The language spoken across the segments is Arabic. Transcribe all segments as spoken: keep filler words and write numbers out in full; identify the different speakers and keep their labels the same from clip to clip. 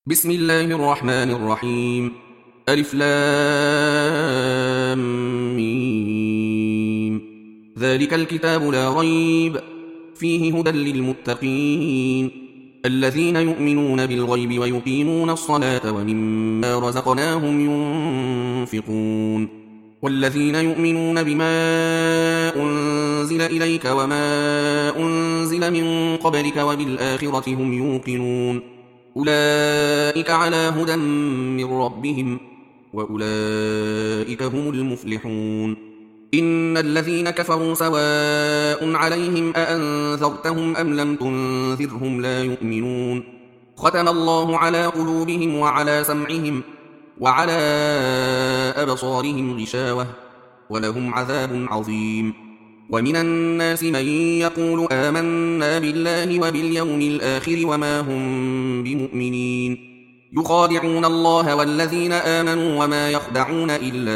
Speaker 1: بسم الله الرحمن الرحيم. ألف لام ميم. ذلك الكتاب لا ريب فيه هدى للمتقين الذين يؤمنون بالغيب ويقيمون الصلاة ومما رزقناهم ينفقون والذين يؤمنون بما أنزل إليك وما أنزل من قبلك وبالآخرة هم يوقنون أولئك على هدى من ربهم وأولئك هم المفلحون. إن الذين كفروا سواء عليهم أأنذرتهم أم لم تنذرهم لا يؤمنون. ختم الله على قلوبهم وعلى سمعهم وعلى أبصارهم غشاوة ولهم عذاب عظيم. ومن الناس من يقول آمنا بالله وباليوم الآخر وما هم بمؤمنين يخادعون الله والذين آمنوا وما يخدعون إلا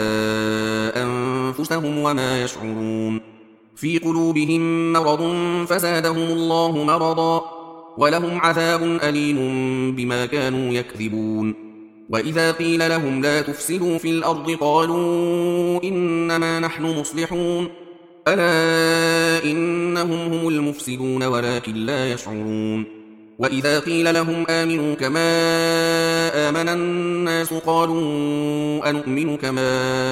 Speaker 1: أنفسهم وما يشعرون. في قلوبهم مرض فزادهم الله مرضا ولهم عذاب أليم بما كانوا يكذبون. وإذا قيل لهم لا تفسدوا في الأرض قالوا إنما نحن مصلحون ألا إنهم هم المفسدون ولكن لا يشعرون. وإذا قيل لهم آمنوا كما آمن الناس قالوا أنؤمن كما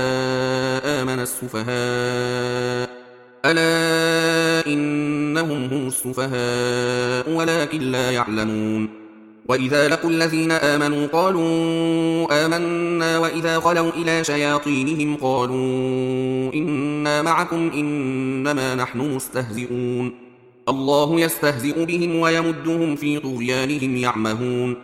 Speaker 1: آمن السفهاء ألا إنهم هم السفهاء ولكن لا يعلمون. وإذا لقوا الذين آمنوا قالوا آمنا وإذا خلوا إلى شياطينهم قالوا إنا معكم إنما نحن مستهزئون الله يستهزئ بهم ويمدهم في طغيانهم يعمهون.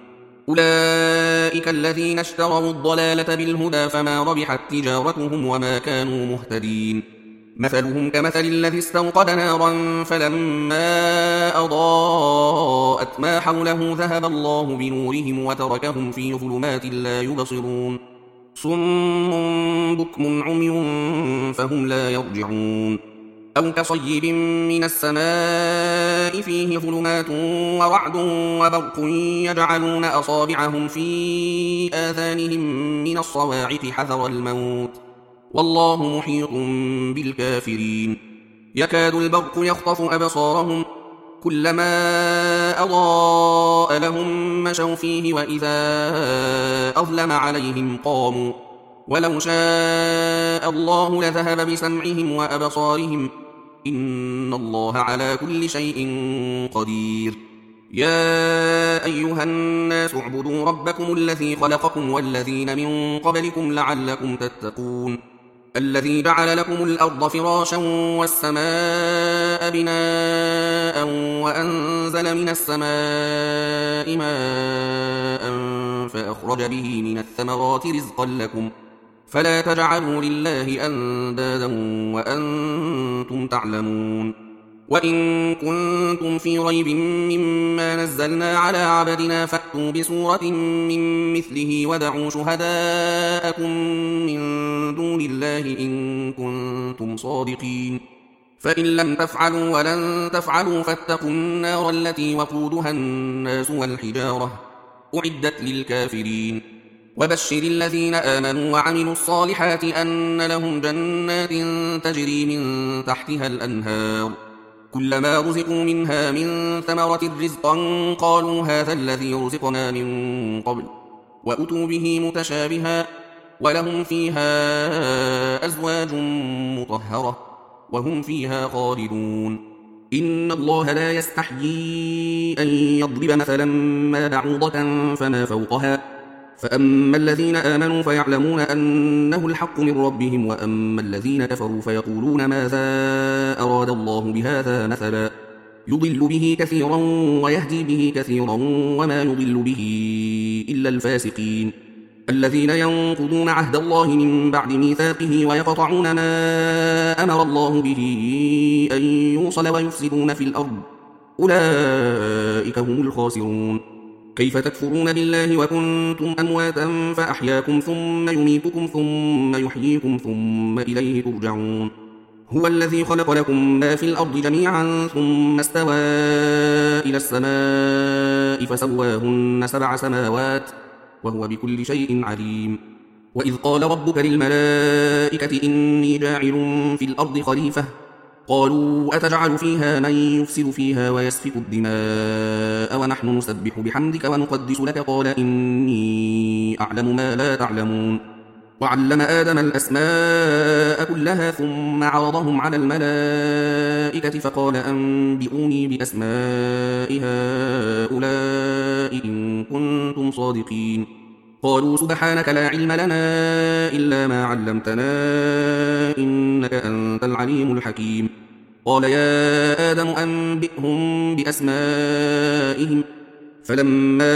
Speaker 1: أولئك الذين اشتروا الضلالة بالهدى فما ربحت تجارتهم وما كانوا مهتدين. مثلهم كمثل الذي استوقد نارا فلما أضاءت ما حوله ذهب الله بنورهم وتركهم في ظلمات لا يبصرون صم بكم عمي فهم لا يرجعون. أو كصيب من السماء فيه ظلمات ورعد وبرق يجعلون أصابعهم في آذانهم من الصواعق حذر الموت والله محيط بالكافرين. يكاد البرق يخطف أبصارهم كلما أضاء لهم مشوا فيه وإذا أظلم عليهم قاموا ولو شاء الله لذهب بسمعهم وأبصارهم إن الله على كل شيء قدير. يا أيها الناس اعبدوا ربكم الذي خلقكم والذين من قبلكم لعلكم تتقون الذي جعل لكم الأرض فراشا والسماء بناء وأنزل من السماء ماء فأخرج به من الثمرات رزقا لكم فلا تجعلوا لله أندادا وأنتم تعلمون. وإن كنتم في ريب مما نزلنا على عبدنا فأتوا بسورة من مثله ودعوا شهداءكم من دون الله إن كنتم صادقين فإن لم تفعلوا ولن تفعلوا فاتقوا النار التي وقودها الناس والحجارة أعدت للكافرين. وبشر الذين آمنوا وعملوا الصالحات أن لهم جنات تجري من تحتها الأنهار كلما رزقوا منها من ثمرة رزقا قالوا هذا الذي رزقنا من قبل وأتوا به متشابها ولهم فيها أزواج مطهرة وهم فيها خالدون. إن الله لا يستحيي أن يضرب مثلا ما بعوضة فما فوقها فأما الذين آمنوا فيعلمون أنه الحق من ربهم وأما الذين كفروا فيقولون ماذا أراد الله بهذا مثلا يضل به كثيرا ويهدي به كثيرا وما يضل به إلا الفاسقين الذين ينقضون عهد الله من بعد ميثاقه ويقطعون ما أمر الله به أن يوصل ويفسدون في الأرض أولئك هم الخاسرون. كيف تكفرون بالله وكنتم أمواتا فأحياكم ثم يميتكم ثم يحييكم ثم إليه ترجعون. هو الذي خلق لكم ما في الأرض جميعا ثم استوى إلى السماء فسواهن سبع سماوات وهو بكل شيء عليم. وإذ قال ربك للملائكة إني جاعل في الأرض خليفة قالوا أتجعل فيها من يفسد فيها ويسفك الدماء ونحن نسبح بحمدك ونقدس لك قال إني أعلم ما لا تعلمون. وعلم آدم الأسماء كلها ثم عرضهم على الملائكة فقال أنبئوني بأسماء هؤلاء إن كنتم صادقين. قالوا سبحانك لا علم لنا إلا ما علمتنا إنك أنت العليم الحكيم. قال يا آدم أنبئهم بأسمائهم فلما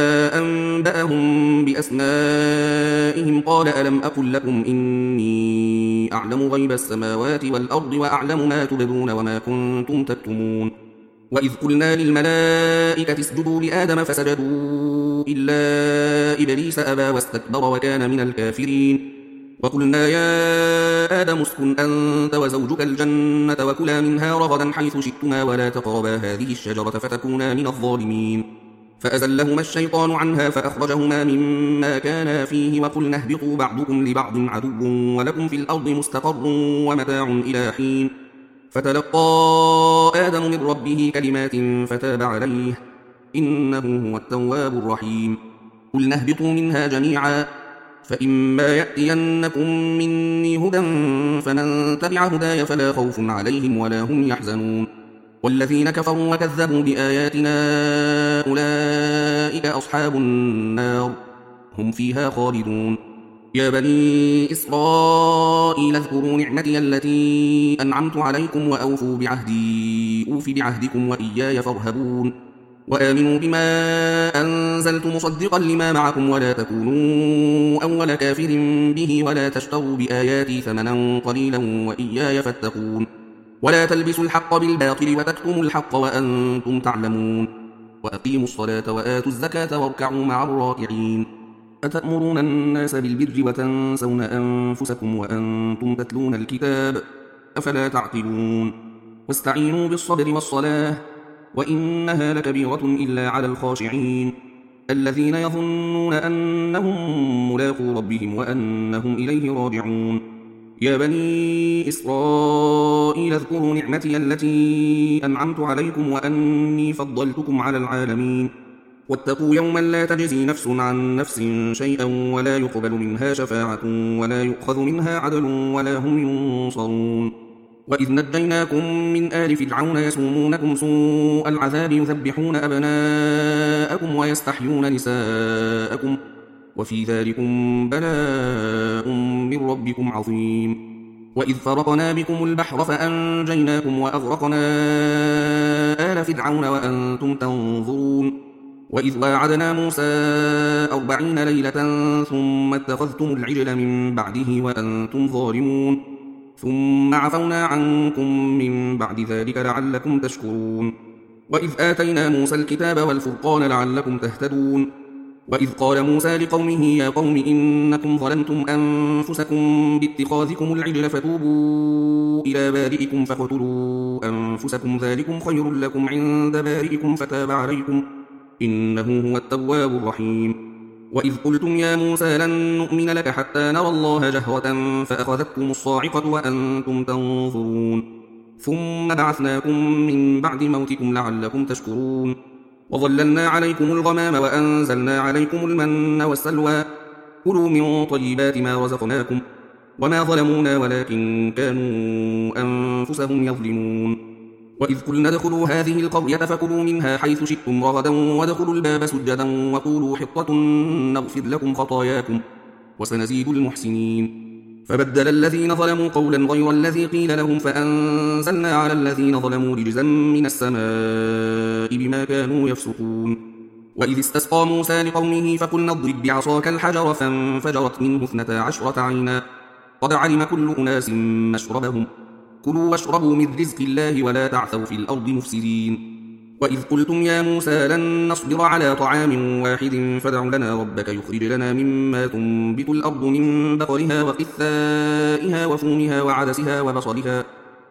Speaker 1: أنبأهم بأسمائهم قال ألم أقل لكم إني أعلم غيب السماوات والأرض وأعلم ما تبدون وما كنتم تكتمون. وإذ قلنا للملائكة اسجدوا لآدم فسجدوا إلا إبليس أبى واستكبر وكان من الكافرين. وقلنا يا آدم اسكن أنت وزوجك الجنة وكلا منها رغدا حيث شئتما ولا تقربا هذه الشجرة فتكونا من الظالمين. فأزلهما الشيطان عنها فأخرجهما مما كانا فيه وقلنا اهبطوا بعضكم لبعض عدو ولكم في الأرض مستقر ومتاع إلى حين. فتلقى آدم من ربه كلمات فتاب عليه إنه هو التواب الرحيم. قلنا اهبطوا منها جميعا فإما يأتينكم مني هدى فمن تبع هداي فلا خوف عليهم ولا هم يحزنون. والذين كفروا وكذبوا بآياتنا أولئك أصحاب النار هم فيها خالدون. يا بني إسرائيل اذكروا نعمتي التي أنعمت عليكم وأوفوا بعهدي أوف بعهدكم وإياي فارهبون. وآمنوا بما أنزلت مصدقا لما معكم ولا تكونوا أول كافر به ولا تشتروا بآياتي ثمنا قليلا وإياي فاتقون. ولا تلبسوا الحق بالباطل وتكتموا الحق وأنتم تعلمون. وأقيموا الصلاة وآتوا الزكاة واركعوا مع الراكعين. أتأمرون الناس بالبر وتنسون أنفسكم وأنتم تتلون الكتاب أفلا تعقلون. واستعينوا بالصبر والصلاة وإنها لكبيرة إلا على الخاشعين الذين يظنون أنهم ملاقو ربهم وأنهم إليه راجعون. يا بني إسرائيل اذكروا نعمتي التي أنعمت عليكم وأني فضلتكم على العالمين. واتقوا يوما لا تجزي نفس عن نفس شيئا ولا يقبل منها شفاعة ولا يؤخذ منها عدل ولا هم ينصرون. وإذ نجيناكم من آل فرعون يسومونكم سوء العذاب يذبحون أبناءكم ويستحيون نساءكم وفي ذلكم بلاء من ربكم عظيم. وإذ فرقنا بكم البحر فأنجيناكم وأغرقنا آل فرعون وأنتم تنظرون. وإذ واعدنا موسى أربعين ليلة ثم اتخذتم العجل من بعده وأنتم ظالمون ثم عفونا عنكم من بعد ذلك لعلكم تشكرون. وإذ آتينا موسى الكتاب والفرقان لعلكم تهتدون. وإذ قال موسى لقومه يا قوم إنكم ظلمتم أنفسكم باتخاذكم العجل فتوبوا إلى بارئكم فاقتلوا أنفسكم ذلكم خير لكم عند بارئكم فتاب عليكم إنه هو التواب الرحيم. وإذ قلتم يا موسى لن نؤمن لك حتى نرى الله جهرة فأخذتكم الصاعقة وأنتم تنظرون ثم بعثناكم من بعد موتكم لعلكم تشكرون. وظللنا عليكم الغمام وأنزلنا عليكم المن والسلوى كلوا من طيبات ما رزقناكم وما ظلمونا ولكن كانوا أنفسهم يظلمون. وإذ قلنا ادخلوا هذه القرية فكلوا منها حيث شئتم رغدا وادخلوا الباب سجدا وقولوا حطة نغفر لكم خطاياكم وسنزيد المحسنين. فبدل الذين ظلموا قولا غير الذي قيل لهم فأنزلنا على الذين ظلموا رجزا من السماء بما كانوا يفسقون. وإذ استسقى موسى لقومه فقلنا اضرب بعصاك الحجر فانفجرت منه اثنتا عشرة عينا قد علم كل أناس مشربهم كلوا واشربوا من رزق الله ولا تعثوا في الأرض مفسدين. وإذ قلتم يا موسى لن نصبر على طعام واحد فادع لنا ربك يخرج لنا مما تنبت الأرض من بقرها وقثائها وفومها وعدسها وبصلها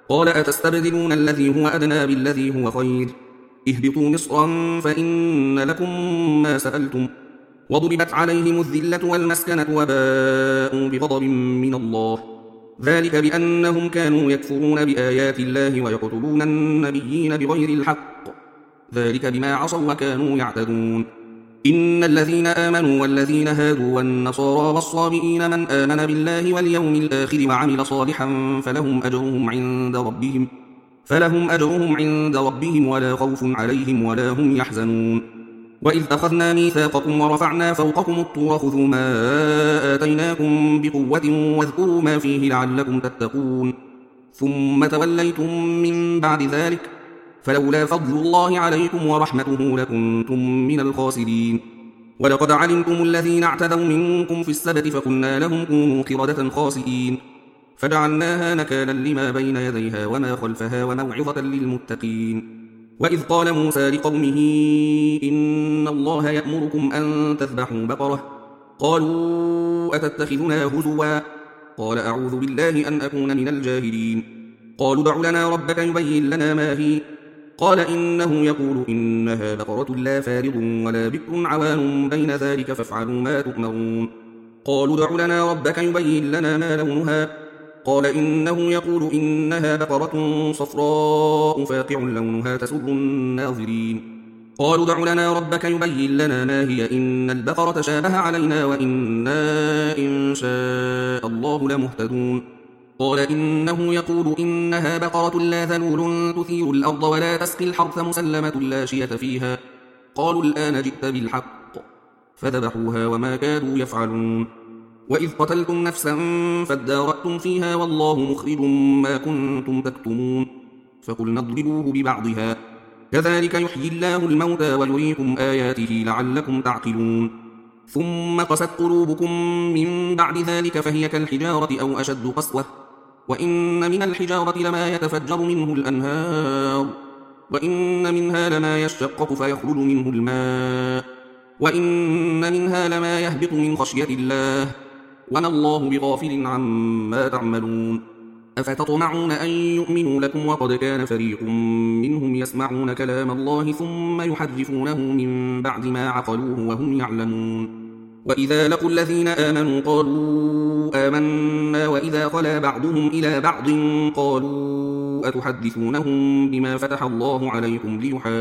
Speaker 1: قال أتستبدلون الذي هو أدنى بالذي هو خير اهبطوا مصرا فإن لكم ما سألتم وضربت عليهم الذلة والمسكنة وباءوا بغضب من الله ذلك بأنهم كانوا يكفرون بآيات الله ويقتلون النبيين بغير الحق ذلك بما عصوا وكانوا يعتدون إن الذين آمنوا والذين هادوا والنصارى والصابئين من آمن بالله واليوم الآخر وعمل صالحا فلهم أجرهم عند ربهم فلهم أجرهم عند ربهم ولا خوف عليهم ولا هم يحزنون وإذ أخذنا ميثاقكم ورفعنا فوقكم الطور خذوا ما آتيناكم بقوة واذكروا ما فيه لعلكم تتقون ثم توليتم من بعد ذلك فلولا فضل الله عليكم ورحمته لكنتم من الخاسرين ولقد علمتم الذين اعتدوا منكم في السبت فقلنا لهم كونوا قردة خاسئين فجعلناها نكالا لما بين يديها وما خلفها وموعظة للمتقين وإذ قال موسى لقومه إن الله يأمركم أن تذبحوا بقرة قالوا أتتخذنا هزوا قال أعوذ بالله أن أكون من الجاهلين قالوا دع لنا ربك يبين لنا ما هي قال إنه يقول إنها بقرة لا فارض ولا بكر عوان بين ذلك فافعلوا ما تؤمرون قالوا دع لنا ربك يبين لنا ما لونها قال إنه يقول إنها بقرة صفراء فاقع لونها تسر الناظرين قالوا دع لنا ربك يبين لنا ما هي إن البقرة شابه علينا وإنا إن شاء الله لمهتدون قال إنه يقول إنها بقرة لا ذلول تثير الأرض ولا تسقي الحرث مسلمة لا شية فيها قالوا الآن جئت بالحق فذبحوها وما كادوا يفعلون وإذ قتلتم نفسا فادارأتم فيها والله مخرج ما كنتم تكتمون فقلنا اضربوه ببعضها كذلك يحيي الله الموتى ويريكم آياته لعلكم تعقلون ثم قست قلوبكم من بعد ذلك فهي كالحجارة أو أشد قسوة وإن من الحجارة لما يتفجر منه الأنهار وإن منها لما يشقق فيخرج منه الماء وإن منها لما يهبط من خشية الله وما الله بغافل عما تعملون أفتطمعون أن يؤمنوا لكم وقد كان فريق منهم يسمعون كلام الله ثم يحرفونه من بعد ما عقلوه وهم يعلمون وإذا لقوا الذين آمنوا قالوا آمنا وإذا خلا بعضهم إلى بعض قالوا أتحدثونهم بما فتح الله عليكم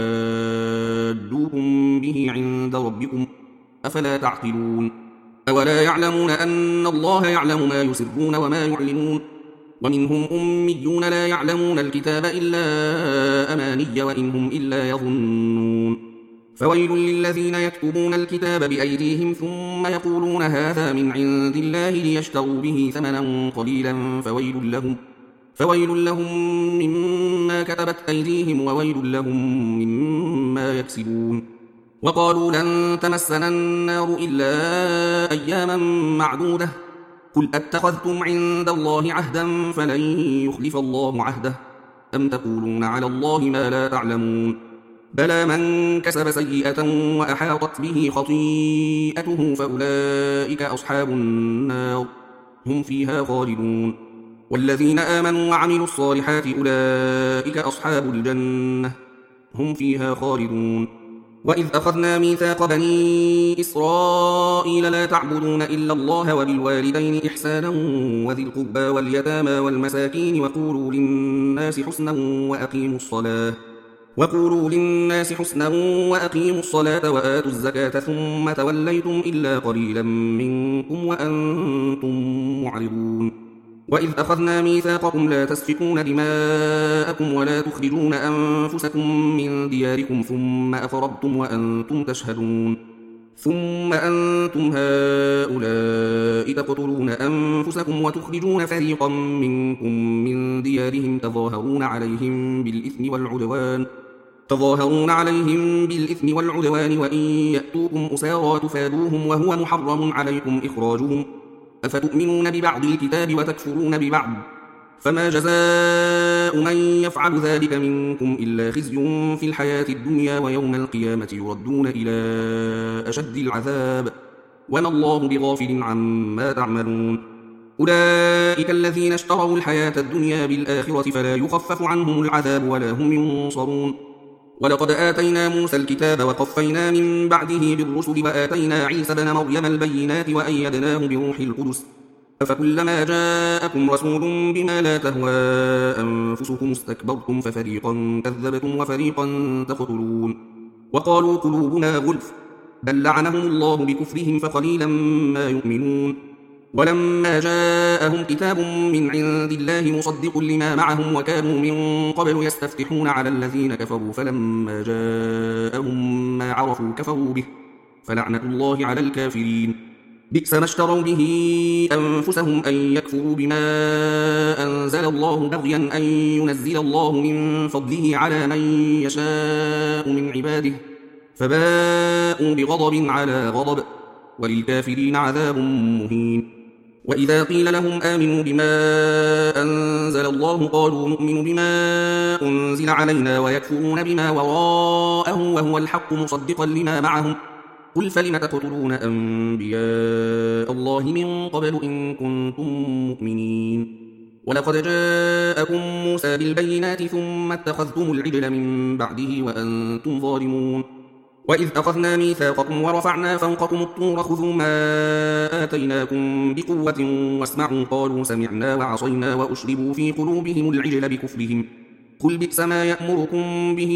Speaker 1: ليحاجوكم به عند ربكم أفلا تعقلون أولا يعلمون أن الله يعلم ما يسرون وما يعلنون ومنهم أميون لا يعلمون الكتاب إلا أماني وإن هم إلا يظنون فويل للذين يكتبون الكتاب بأيديهم ثم يقولون هذا من عند الله ليشتروا به ثمنا قليلا فويل لهم فويل لهم مما كتبت أيديهم وويل لهم مما يكسبون وقالوا لن تمسنا النار إلا أياما معدودة قل أتخذتم عند الله عهدا فلن يخلف الله عهده أم تقولون على الله ما لا تعلمون بلى من كسب سيئة وأحاطت به خطيئته فأولئك أصحاب النار هم فيها خالدون والذين آمنوا وعملوا الصالحات أولئك أصحاب الجنة هم فيها خالدون وإذ أخذنا ميثاق بني إسرائيل لا تعبدون إلا الله وبالوالدين إحسانا وذي القربى واليتامى والمساكين وقولوا للناس حسنا وأقيموا الصلاة وقولوا للناس حسنا وأقيموا الصلاة وآتوا الزكاة ثم توليتم إلا قليلا منكم وأنتم معرضون وإذ أخذنا ميثاقكم لا تسفكون دماءكم ولا تخرجون أنفسكم من دياركم ثم أقررتم وأنتم تشهدون ثم أنتم هؤلاء تقتلون أنفسكم وتخرجون فريقا منكم من ديارهم تظاهرون عليهم بالإثم والعدوان تظاهرون عليهم بالإثم والعدوان وإن يأتوكم أسارى تفادوهم وهو محرم عليكم إخراجهم أفتؤمنون ببعض الكتاب وتكفرون ببعض فما جزاء من يفعل ذلك منكم إلا خزي في الحياة الدنيا ويوم القيامة يردون إلى أشد العذاب وما الله بغافل عما تعملون أولئك الذين اشتروا الحياة الدنيا بالآخرة فلا يخفف عنهم العذاب ولا هم ينصرون. ولقد آتينا موسى الكتاب وقفينا من بعده بالرسل وآتينا عيسى ابن مريم البينات وأيدناه بروح القدس أفكلما جاءكم رسول بما لا تهوى أنفسكم استكبرتم ففريقا كذبتم وفريقا تقتلون. وقالوا قلوبنا غلف بل لعنهم الله بكفرهم فقليلا ما يؤمنون. ولما جاءهم كتاب من عند الله مصدق لما معهم وكانوا من قبل يستفتحون على الذين كفروا فلما جاءهم ما عرفوا كفروا به فلعنة الله على الكافرين. بئس ما اشتروا به أنفسهم أن يكفروا بما أنزل الله بغيا أن ينزل الله من فضله على من يشاء من عباده فباءوا بغضب على غضب وللكافرين عذاب مهين. وإذا قيل لهم آمنوا بما أنزل الله قالوا نؤمن بما أنزل علينا ويكفرون بما وراءه وهو الحق مصدقا لما معهم قل فلم تقتلون أنبياء الله من قبل إن كنتم مؤمنين. ولقد جاءكم موسى بالبينات ثم اتخذتم العجل من بعده وأنتم ظالمون. وإذ أخذنا ميثاقكم ورفعنا فوقكم الطور خذوا ما آتيناكم بقوة واسمعوا قالوا سمعنا وعصينا وأشربوا في قلوبهم العجل بكفرهم قل بئس ما يأمركم به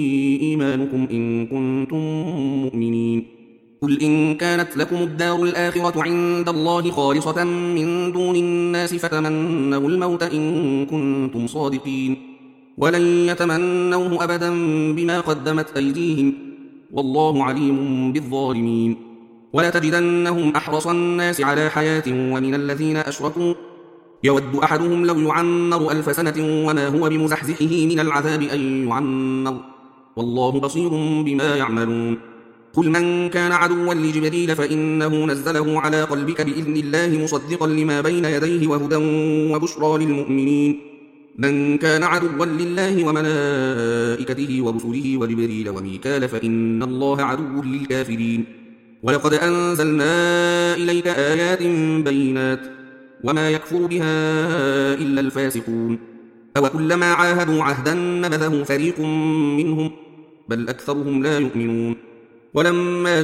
Speaker 1: إيمانكم إن كنتم مؤمنين. قل إن كانت لكم الدار الآخرة عند الله خالصة من دون الناس فتمنوا الموت إن كنتم صادقين ولن يتمنوه أبدا بما قدمت أيديهم والله عليم بالظالمين. ولتجدنهم أحرص الناس على حياة ومن الذين أشركوا يود أحدهم لو يعمر ألف سنة وما هو بمزحزحه من العذاب أن يعمر والله بصير بما يعملون. قل من كان عدوا لجبريل فإنه نزله على قلبك بإذن الله مصدقا لما بين يديه وهدى وبشرى للمؤمنين. من كان عدوا لله وملائكته ورسله وجبريل وميكال فإن الله عدو للكافرين. ولقد أنزلنا إليك آيات بينات وما يكفر بها إلا الفاسقون. أوكلما عاهدوا عهدا نبذه فريق منهم بل أكثرهم لا يؤمنون. ولما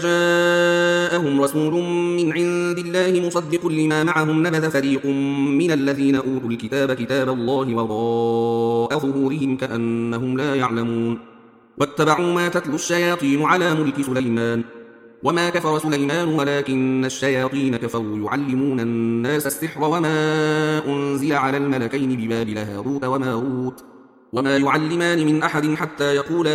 Speaker 1: جاءهم رسول من عند الله مصدق لما معهم نبذ فريق من الذين أوتوا الكتاب كتاب الله وراء ظهورهم كأنهم لا يعلمون. واتبعوا ما تتلو الشياطين على ملك سليمان وما كفر سليمان ولكن الشياطين كفروا يعلمون الناس السحر وما أنزل على الملكين ببابل هاروت وماروت وما يعلمان من أحد حتى يقولا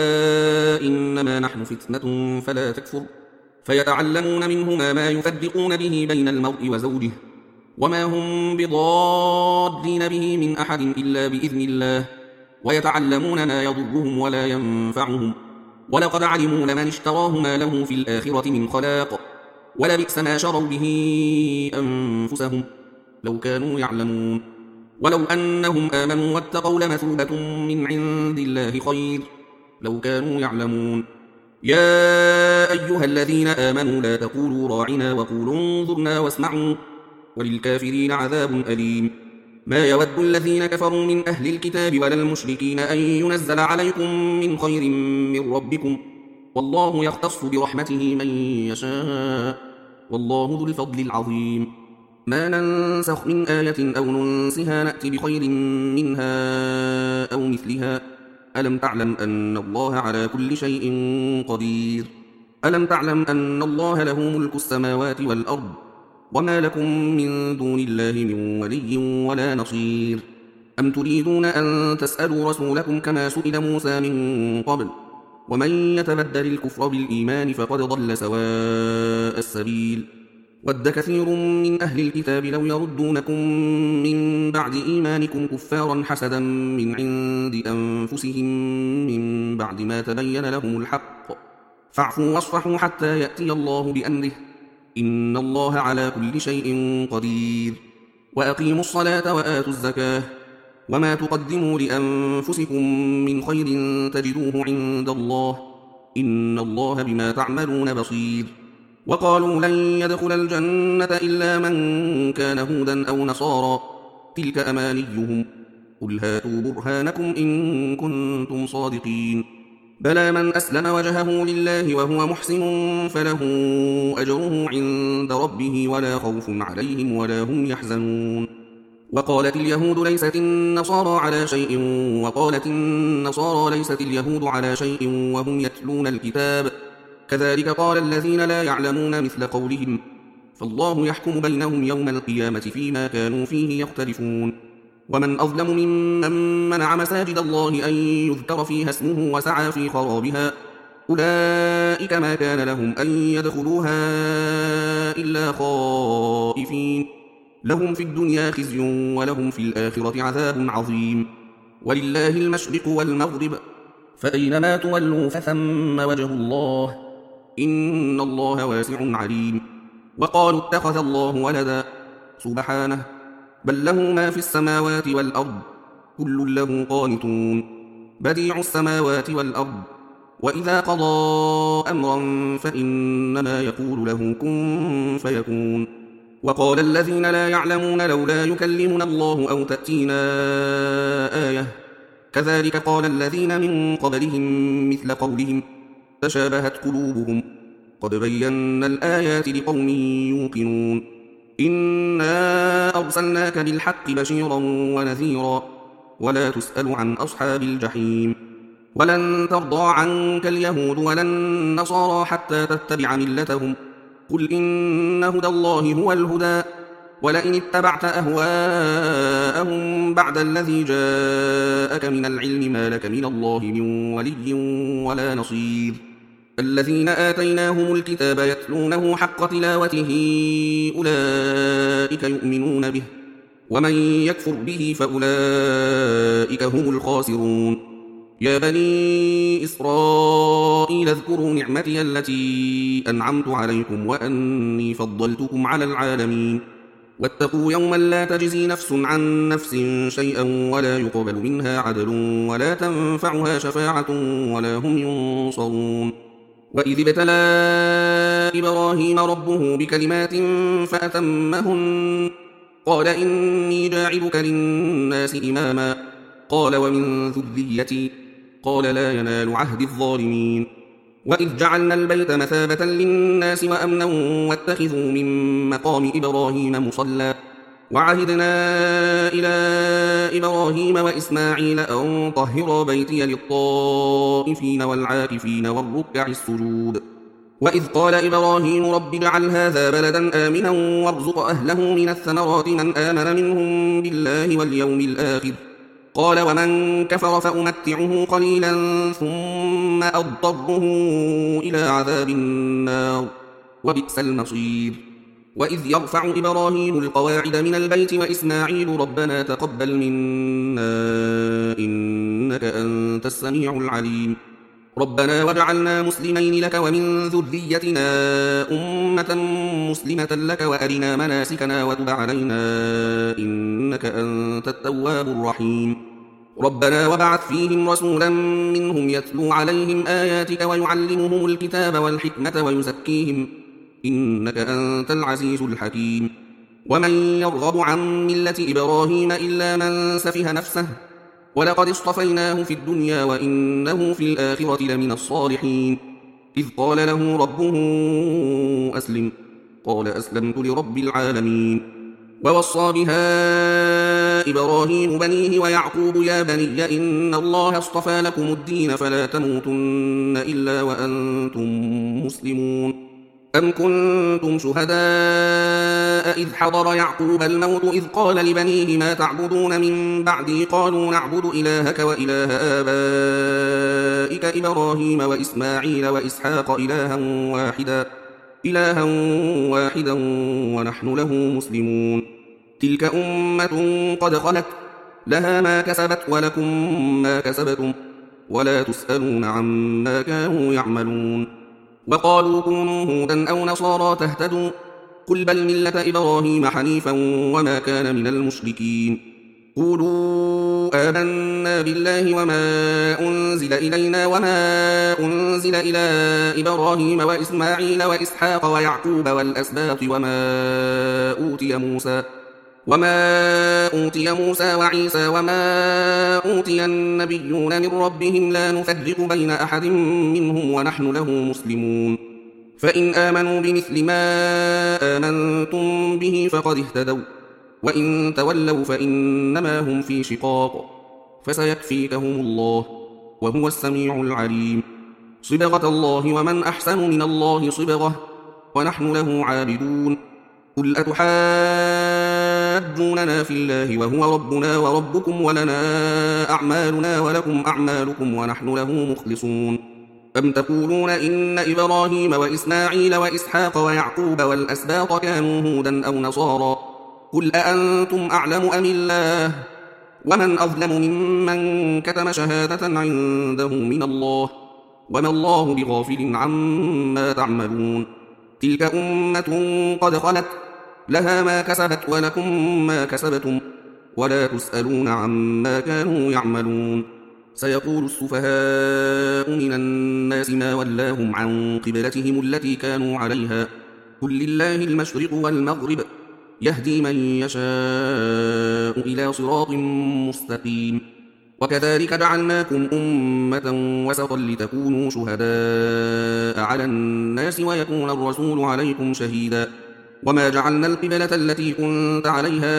Speaker 1: إنما نحن فتنة فلا تكفر فيتعلمون منهما ما يفرقون به بين المرء وزوجه وما هم بضارين به من أحد إلا بإذن الله ويتعلمون ما يضرهم ولا ينفعهم ولقد علموا لمن اشتراه ما له في الآخرة من خلاق ولبئس ما شروا به أنفسهم لو كانوا يعلمون. ولو أنهم آمنوا واتقوا لمثوبة من عند الله خير لو كانوا يعلمون. يا أيها الذين آمنوا لا تقولوا راعنا وقولوا انظرنا واسمعوا وللكافرين عذاب أليم. ما يود الذين كفروا من أهل الكتاب ولا المشركين أن ينزل عليكم من خير من ربكم والله يختص برحمته من يشاء والله ذو الفضل العظيم. ما ننسخ من آية أو ننسها نأتي بخير منها أو مثلها ألم تعلم أن الله على كل شيء قدير ألم تعلم أن الله له ملك السماوات والأرض وما لكم من دون الله من ولي ولا نصير. أم تريدون أن تسألوا رسولكم كما سئل موسى من قبل ومن يتبدل الكفر بالإيمان فقد ضل سواء السبيل. ود كثير من أهل الكتاب لو يردونكم من بعد إيمانكم كفارا حسدا من عند أنفسهم من بعد ما تبين لهم الحق فاعفوا واصفحوا حتى يأتي الله بأمره إن الله على كل شيء قدير. وأقيموا الصلاة وآتوا الزكاة وما تقدموا لأنفسكم من خير تجدوه عند الله إن الله بما تعملون بصير. وقالوا لن يدخل الجنة إلا من كان هودا أو نصارى تلك أمانيهم قل هاتوا برهانكم إن كنتم صادقين بلى من أسلم وجهه لله وهو محسن فله أجره عند ربه ولا خوف عليهم ولا هم يحزنون وقالت اليهود ليست النصارى على شيء وقالت النصارى ليست اليهود على شيء وهم يتلون الكتاب كذلك قال الذين لا يعلمون مثل قولهم فالله يحكم بينهم يوم القيامة فيما كانوا فيه يختلفون ومن أظلم ممن منع مساجد الله أن يذكر فيها اسمه وسعى في خرابها أولئك ما كان لهم أن يدخلوها إلا خائفين لهم في الدنيا خزي ولهم في الآخرة عذاب عظيم ولله المشرق والمغرب فأينما تولوا فثم وجه الله إن الله واسع عليم وقالوا اتخذ الله ولدا سبحانه بل له ما في السماوات والأرض كل له قانتون بديع السماوات والأرض وإذا قضى أمرا فإنما يقول له كن فيكون وقال الذين لا يعلمون لولا يكلمنا الله أو تأتينا آية كذلك قال الذين من قبلهم مثل قولهم تشابهت قلوبهم قد بينا الآيات لقوم يوقنون إنا أرسلناك بالحق بشيرا ونذيرا ولا تسأل عن أصحاب الجحيم ولن ترضى عنك اليهود ولا النصارى حتى تتبع ملتهم قل إن هدى الله هو الهدى ولئن اتبعت أهواءهم بعد الذي جاءك من العلم ما لك من الله من ولي ولا نصير الذين آتيناهم الكتاب يتلونه حق تلاوته أولئك يؤمنون به ومن يكفر به فأولئك هم الخاسرون يا بني إسرائيل اذكروا نعمتي التي أنعمت عليكم وأني فضلتكم على العالمين واتقوا يوما لا تجزي نفس عن نفس شيئا ولا يقبل منها عدل ولا تنفعها شفاعة ولا هم ينصرون وإذ ابتلى إبراهيم ربه بكلمات فأتمهن قال إني جاعلك للناس إماما قال ومن ذريتي قال لا ينال عهد الظالمين وإذ جعلنا البيت مثابة للناس وأمنا واتخذوا من مقام إبراهيم مصلى وعهدنا إلى إبراهيم وإسماعيل أن طهرا بيتي للطائفين والعاكفين والركع السجود وإذ قال إبراهيم رب اجعل هذا بلدا آمنا وارزق أهله من الثمرات من آمن منهم بالله واليوم الآخر قال ومن كفر فأمتعه قليلا ثم أضطره إلى عذاب النار وبئس المصير وإذ يرفع إبراهيم القواعد من البيت وإسماعيل ربنا تقبل منا إنك أنت السميع العليم ربنا واجعلنا مسلمين لك ومن ذريتنا أمة مسلمة لك وأرنا مناسكنا وتب علينا إنك أنت التواب الرحيم ربنا وبعث فيهم رسولا منهم يتلو عليهم آياتك ويعلمهم الكتاب والحكمة ويزكيهم إنك أنت العزيز الحكيم ومن يرغب عن ملة إبراهيم إلا من سفه نفسه ولقد اصطفيناه في الدنيا وإنه في الآخرة لمن الصالحين إذ قال له ربه أسلم قال أسلمت لرب العالمين ووصى بها إبراهيم بنيه ويعقوب يا بني إن الله اصطفى لكم الدين فلا تموتن إلا وأنتم مسلمون أم كنتم شهداء إذ حضر يعقوب الموت إذ قال لبنيه ما تعبدون من بعدي قالوا نعبد إلهك وإله آبائك إبراهيم وإسماعيل وإسحاق إلها واحدا إلها واحدا ونحن له مسلمون تلك أمة قد خلت لها ما كسبت ولكم ما كسبتم ولا تسألون عما كانوا يعملون وقالوا كونوا هودا أو نصارى تهتدوا قل بل ملة إبراهيم حنيفا وما كان من المشركين قولوا آمنا بالله وما أنزل إلينا وما أنزل إلى إبراهيم وإسماعيل وإسحاق ويعقوب والأسباط وما أوتي موسى وما أوتي موسى وعيسى وما أوتي النبيون من ربهم لا نفرق بين أحد منهم ونحن له مسلمون فإن آمنوا بمثل ما آمنتم به فقد اهتدوا وإن تولوا فإنما هم في شقاق فسيكفيكهم الله وهو السميع العليم صبغة الله ومن أحسن من الله صبغة ونحن له عابدون قل أتحاجوننا في الله وهو ربنا وربكم ولنا أعمالنا ولكم أعمالكم ونحن له مخلصون أم تقولون إن إبراهيم وإسماعيل وإسحاق ويعقوب والأسباط كانوا هودا أو نصارى قل أأنتم أعلم أم الله ومن أظلم ممن كتم شهادة عنده من الله وما الله بغافل عما تعملون تلك أمة قد خلت لها ما كسبت ولكم ما كسبتم ولا تسألون عما كانوا يعملون سيقول السفهاء من الناس ما ولاهم عن قبلتهم التي كانوا عليها قل لله المشرق والمغرب يهدي من يشاء إلى صراط مستقيم وكذلك جعلناكم أمة وسطا لتكونوا شهداء على الناس ويكون الرسول عليكم شهيدا وما جعلنا القبلة التي كنت عليها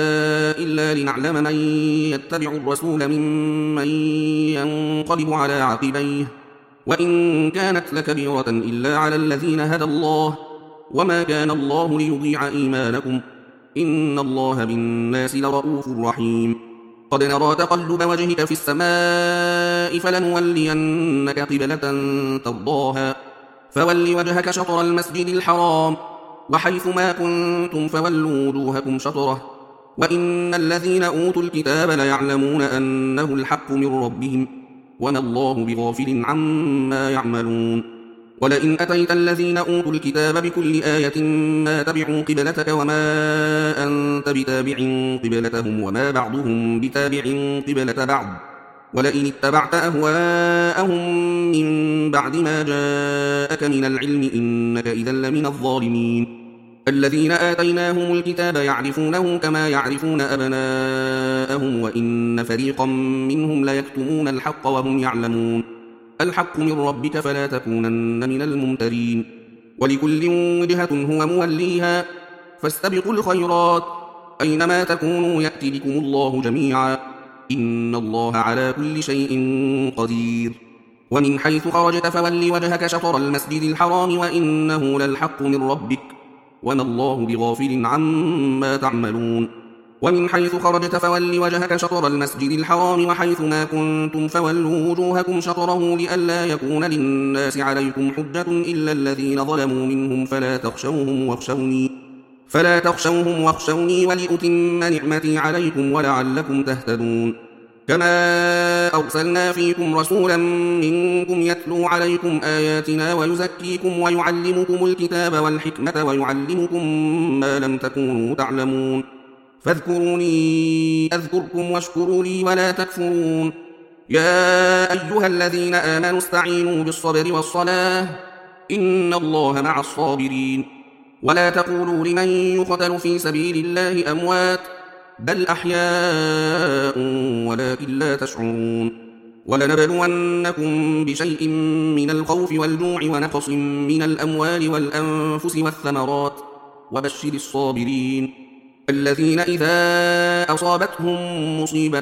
Speaker 1: إلا لنعلم من يتبع الرسول ممن ينقلب على عقبيه وإن كانت لكبيرة إلا على الذين هدى الله وما كان الله ليضيع إيمانكم إن الله بالناس لرؤوف رحيم قد نرى تقلب وجهك في السماء فلنولينك قبلة ترضاها فول وجهك شطر المسجد الحرام وحيث ما كنتم فولوا وجوهكم شطره وإن الذين أوتوا الكتاب ليعلمون أنه الحق من ربهم وما الله بغافل عما يعملون ولئن أتيت الذين أوتوا الكتاب بكل آية ما تبعوا قبلتك وما أنت بتابع قبلتهم وما بعضهم بتابع قبلة بعض ولئن اتبعت أهواءهم من بعد ما جاءك من العلم إنك إذا لمن الظالمين الذين آتيناهم الكتاب يعرفونه كما يعرفون أبناءهم وإن فريقا منهم ليكتمون الحق وهم يعلمون الحق من ربك فلا تكونن من الممترين ولكل وجهة هو موليها فاستبقوا الخيرات أينما تكونوا يأتي بكم الله جميعا إن الله على كل شيء قدير ومن حيث خرجت فول وجهك شطر المسجد الحرام وإنه للحق من ربك وما الله بغافل عما تعملون ومن حيث خرجت فول وجهك شطر المسجد الحرام وحيث ما كنتم فولوا وجوهكم شطره لئلا يكون للناس عليكم حجة إلا الذين ظلموا منهم فلا تخشوهم واخشوني فلا تخشوهم واخشوني ولأتم نعمتي عليكم ولعلكم تهتدون كما أرسلنا فيكم رسولا منكم يتلو عليكم آياتنا ويزكيكم ويعلمكم الكتاب والحكمة ويعلمكم ما لم تكونوا تعلمون فاذكروني أذكركم واشكروا لي ولا تكفرون يا أيها الذين آمنوا استعينوا بالصبر والصلاة إن الله مع الصابرين ولا تقولوا لمن يقتل في سبيل الله أموات بل أحياء ولكن لا تشعرون ولنبلونكم بشيء من الخوف والجوع ونقص من الأموال والأنفس والثمرات وبشر الصابرين الذين إذا أصابتهم مصيبة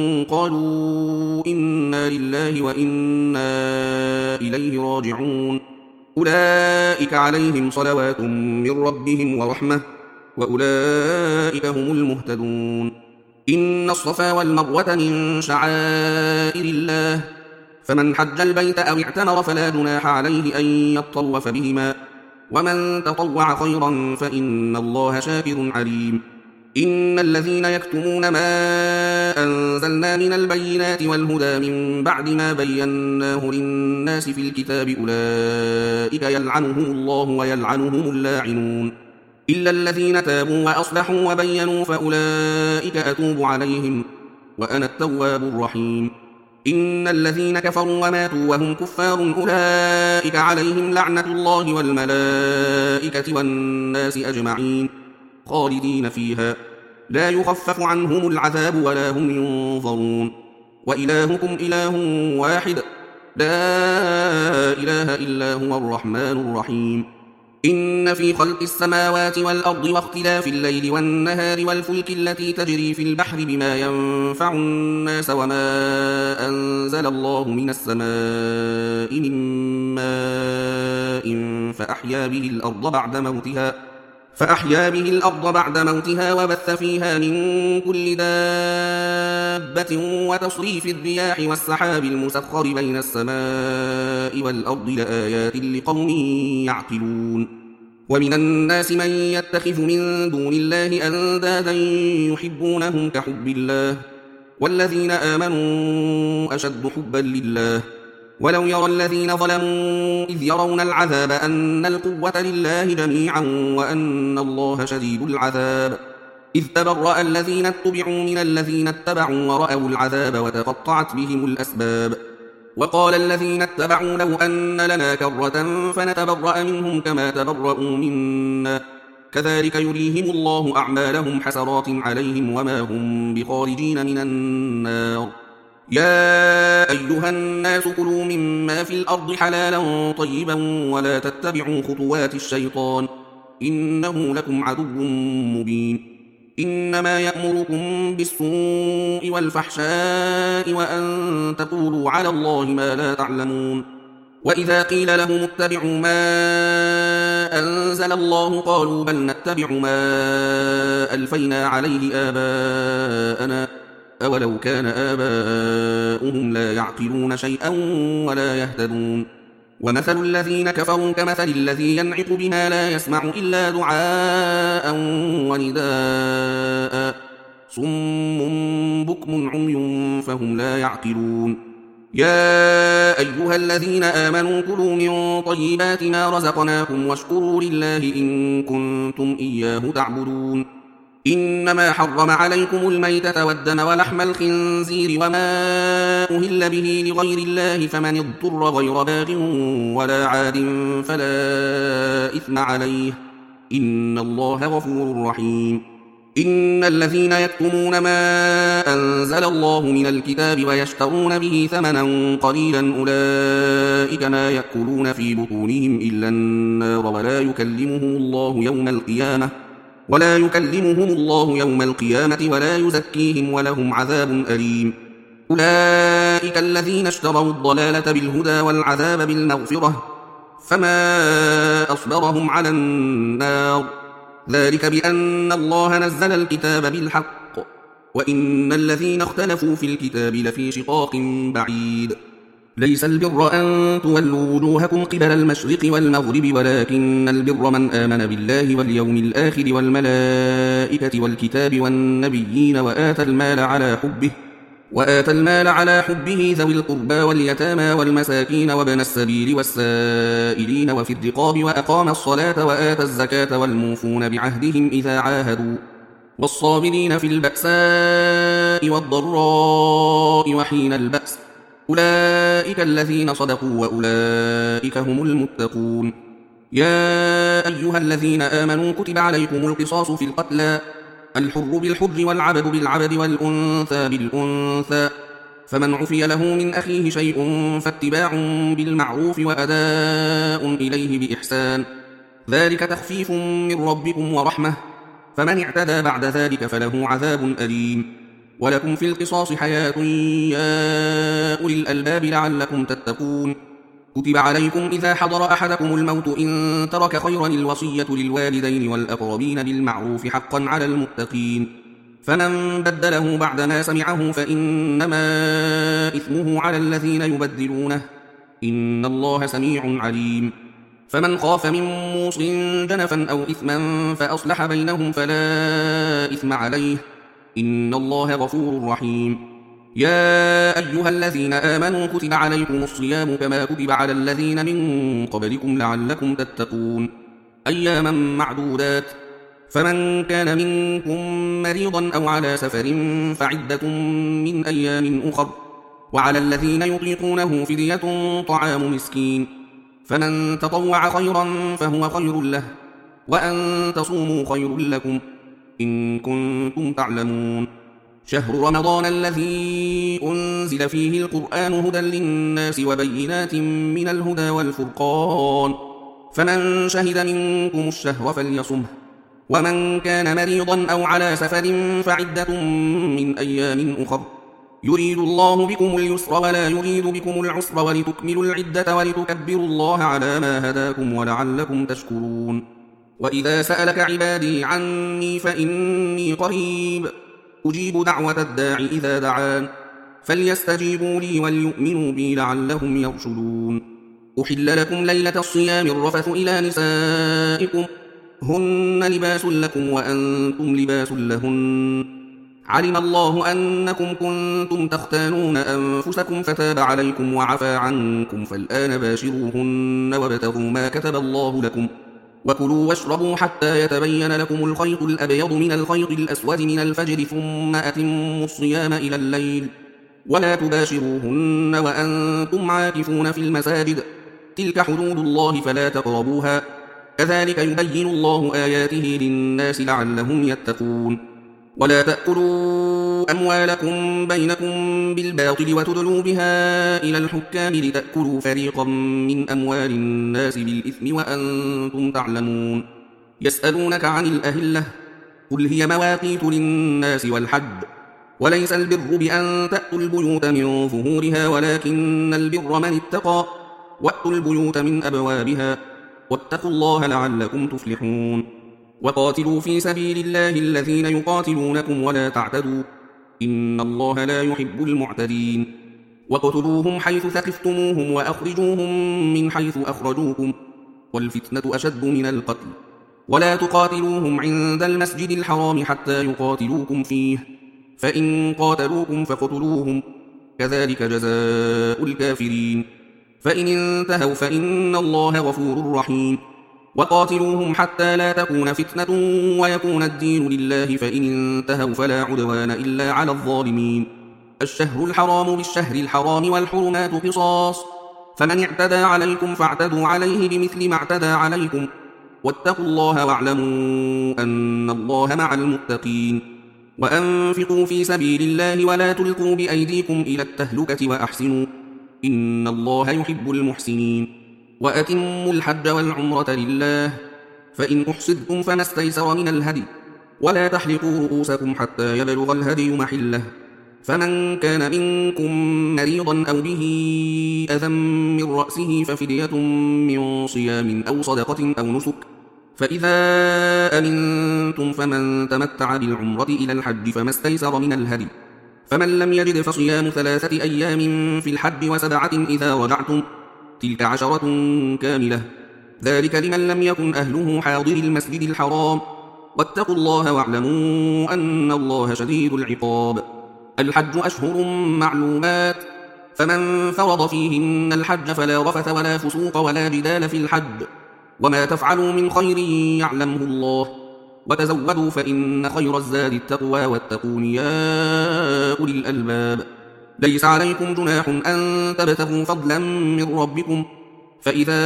Speaker 1: قالوا إنا لله وإنا إليه راجعون أولئك عليهم صلوات من ربهم ورحمة وأولئك هم المهتدون إن الصفا والمروة من شعائر الله فمن حج البيت أو اعتمر فلا جناح عليه أن يطوف بهما ومن تطوع خيرا فإن الله شاكر عليم إن الذين يكتمون ما أنزلنا من البينات والهدى من بعد ما بيناه للناس في الكتاب أولئك يلعنهم الله ويلعنهم اللاعنون إلا الذين تابوا وأصلحوا وبينوا فأولئك أتوب عليهم وأنا التواب الرحيم. إن الذين كفروا وماتوا وهم كفار أولئك عليهم لعنة الله والملائكة والناس أجمعين خالدين فيها لا يخفف عنهم العذاب ولا هم ينظرون. وإلهكم إله واحد لا إله إلا هو الرحمن الرحيم. إن في خلق السماوات والأرض واختلاف الليل والنهار والفلك التي تجري في البحر بما ينفع الناس وما أنزل الله من السماء من ماء فأحيا به الأرض بعد موتها فأحيا به الأرض بعد موتها وبث فيها من كل دابة وتصريف الرياح والسحاب المسخر بين السماء والأرض لآيات لقوم يعقلون. ومن الناس من يتخذ من دون الله أندادا يحبونهم كحب الله والذين آمنوا أشد حبا لله. ولو يرى الذين ظلموا إذ يرون العذاب أن القوة لله جميعا وأن الله شديد العذاب إذ تبرأ الذين اتبعوا من الذين اتبعوا ورأوا العذاب وتقطعت بهم الأسباب. وقال الذين اتبعوا لو أن لنا كرة فنتبرأ منهم كما تبرأوا منا كذلك يريهم الله أعمالهم حسرات عليهم وما هم بخارجين من النار. يا أيها الناس كلوا مما في الأرض حلالا طيبا ولا تتبعوا خطوات الشيطان إنه لكم عدو مبين. إنما يأمركم بالسوء والفحشاء وأن تقولوا على الله ما لا تعلمون. وإذا قيل لهم اتبعوا ما أنزل الله قالوا بل نتبع ما ألفينا عليه آباءنا أولو كان آباؤهم لا يعقلون شيئا ولا يهتدون. ومثل الذين كفروا كمثل الذي ينعق بما لا يسمع إلا دعاء ونداء صم بكم عمي فهم لا يعقلون. يا أيها الذين آمنوا كلوا من طيبات ما رزقناكم واشكروا لله إن كنتم إياه تعبدون. إنما حرم عليكم الميتة والدم ولحم الخنزير وما أهل به لغير الله فمن اضطر غير باغ ولا عاد فلا إثم عليه إن الله غفور رحيم. إن الذين يكتمون ما أنزل الله من الكتاب ويشترون به ثمنا قليلا أولئك ما يأكلون في بطونهم إلا النار ولا يكلمهم الله يوم القيامة ولا يكلمهم الله يوم القيامة ولا يزكيهم ولهم عذاب أليم. أولئك الذين اشتروا الضلالة بالهدى والعذاب بالمغفرة فما أصبرهم على النار ذلك بأن الله نزل الكتاب بالحق وإن الذين اختلفوا في الكتاب لفي شقاق بعيد. ليس البر أن تولوا وجوهكم قبل المشرق والمغرب ولكن البر من آمن بالله واليوم الآخر والملائكة والكتاب والنبيين وآتى المال على حبه وآتى المال على حبه ذوي القربى واليتامى والمساكين وابن السبيل والسائلين وفي الرقاب وأقام الصلاة وآتى الزكاة والموفون بعهدهم إذا عاهدوا والصابرين في البأساء والضراء وحين البأس أولئك الذين صدقوا وأولئك هم المتقون. يا أيها الذين آمنوا كتب عليكم القصاص في القتلى الحر بالحر والعبد بالعبد والأنثى بالأنثى فمن عفي له من أخيه شيء فاتباع بالمعروف وأداء إليه بإحسان ذلك تخفيف من ربكم ورحمة فمن اعتدى بعد ذلك فله عذاب أليم. ولكم في القصاص حياة يا أولي الألباب لعلكم تتقون. كتب عليكم إذا حضر أحدكم الموت إن ترك خيرا الوصية للوالدين والأقربين بالمعروف حقا على المتقين فمن بدله بعدما سمعه فإنما إثمه على الذين يبدلونه إن الله سميع عليم. فمن خاف من موص جنفا أو إثما فأصلح بينهم فلا إثم عليه إن الله غفور رحيم. يا أيها الذين آمنوا كتب عليكم الصيام كما كتب على الذين من قبلكم لعلكم تتقون أياما معدودات فمن كان منكم مريضا أو على سفر فعدة من أيام أخر وعلى الذين يطيقونه فدية طعام مسكين فمن تطوع خيرا فهو خير له وأن تصوموا خير لكم إن كنتم تعلمون شهر رمضان الذي أنزل فيه القرآن هدى للناس وبينات من الهدى والفرقان فمن شهد منكم الشهر فليصمه ومن كان مريضا أو على سفر فعدة من أيام أخر يريد الله بكم اليسر ولا يريد بكم العسر ولتكملوا العدة ولتكبروا الله على ما هداكم ولعلكم تشكرون وإذا سألك عبادي عني فإني قريب أجيب دعوة الداع إذا دعان فليستجيبوا لي وليؤمنوا بي لعلهم يرشدون أحل لكم ليلة الصيام الرفث إلى نسائكم هن لباس لكم وأنتم لباس لهن علم الله أنكم كنتم تختانون أنفسكم فتاب عليكم وعفى عنكم فالآن باشروهن وابتغوا ما كتب الله لكم وكلوا واشربوا حتى يتبين لكم الخيط الأبيض من الخيط الأسود من الفجر ثم أتموا الصيام إلى الليل ولا تباشروهن وأنتم عاكفون في المساجد تلك حدود الله فلا تقربوها كذلك يبين الله آياته للناس لعلهم يتقون ولا تأكلوا أموالكم بينكم بالباطل وتدلوا بها إلى الحكام لتأكلوا فريقا من أموال الناس بالإثم وأنتم تعلمون يسألونك عن الأهلة قل هي مواقيت للناس والحج وليس البر بأن تأتوا البيوت من ظهورها ولكن البر من اتقى وأتوا البيوت من أبوابها واتقوا الله لعلكم تفلحون وقاتلوا في سبيل الله الذين يقاتلونكم ولا تعتدوا إن الله لا يحب المعتدين وقتلوهم حيث ثقفتموهم وأخرجوهم من حيث أخرجوكم والفتنة أشد من القتل ولا تقاتلوهم عند المسجد الحرام حتى يقاتلوكم فيه فإن قاتلوكم فاقتلوهم كذلك جزاء الكافرين فإن انتهوا فإن الله غفور رحيم وقاتلوهم حتى لا تكون فتنة ويكون الدين لله فإن انتهوا فلا عدوان إلا على الظالمين الشهر الحرام بالشهر الحرام والحرمات قصاص فمن اعتدى عليكم فاعتدوا عليه بمثل ما اعتدى عليكم واتقوا الله واعلموا أن الله مع المتقين وأنفقوا في سبيل الله ولا تلقوا بأيديكم إلى التهلكة وأحسنوا إن الله يحب المحسنين وأتموا الحج والعمرة لله فإن أحصدتم فما استيسر من الهدي ولا تحلقوا رؤوسكم حتى يبلغ الهدي محله فمن كان منكم مريضا أو به أذى من رأسه ففدية من صيام أو صدقة أو نسك فإذا أمنتم فمن تمتع بالعمرة إلى الحج فما استيسر من الهدي فمن لم يجد فصيام ثلاثة أيام في الحج وسبعة إذا رجعتم تلك عشرة كاملة ذلك لمن لم يكن أهله حاضر المسجد الحرام واتقوا الله واعلموا أن الله شديد العقاب الحج أشهر معلومات فمن فرض فيهن الحج فلا رفث ولا فسوق ولا جدال في الحج وما تفعلوا من خير يعلمه الله وتزودوا فإن خير الزاد التقوى واتقون يا أولي الألباب ليس عليكم جناح أن تبتغوا فضلا من ربكم فإذا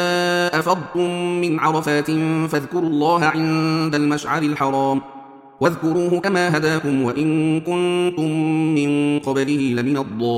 Speaker 1: أفضتم من عرفات فاذكروا الله عند المشعر الحرام واذكروه كما هداكم وإن كنتم من قبله لمن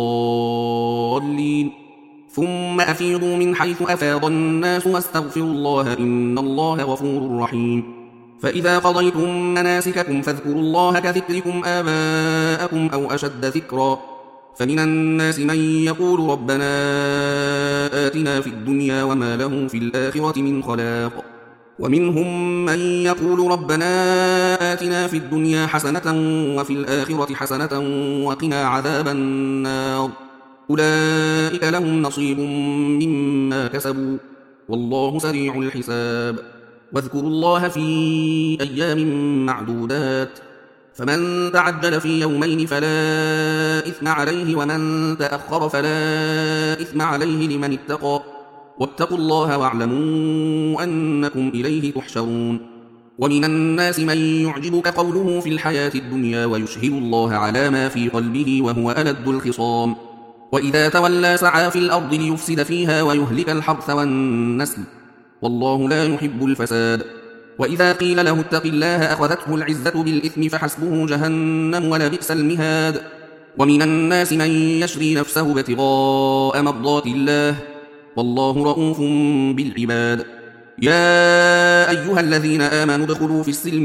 Speaker 1: الضالين ثم أفيضوا من حيث أفاض الناس واستغفروا الله إن الله غفور رحيم فإذا قضيتم مناسككم فاذكروا الله كذكركم آباءكم أو أشد ذكرا فمن الناس من يقول ربنا آتنا في الدنيا وما له في الآخرة من خلاق ومنهم من يقول ربنا آتنا في الدنيا حسنة وفي الآخرة حسنة وقنا عذاب النار أولئك لهم نصيب مما كسبوا والله سريع الحساب واذكروا الله في أيام معدودات فمن تعجل في يومين فلا إثم عليه ومن تأخر فلا إثم عليه لمن اتقى واتقوا الله واعلموا أنكم إليه تحشرون ومن الناس من يعجبك قوله في الحياة الدنيا ويشهد الله على ما في قلبه وهو ألد الخصام وإذا تولى سعى في الأرض ليفسد فيها ويهلك الحرث والنسل والله لا يحب الفساد وإذا قيل له اتق الله أخذته العزة بالإثم فحسبه جهنم ولبئس المهاد ومن الناس من يشري نفسه ابتغاء مرضات الله والله رؤوف بالعباد يا أيها الذين آمنوا ادخلوا في السلم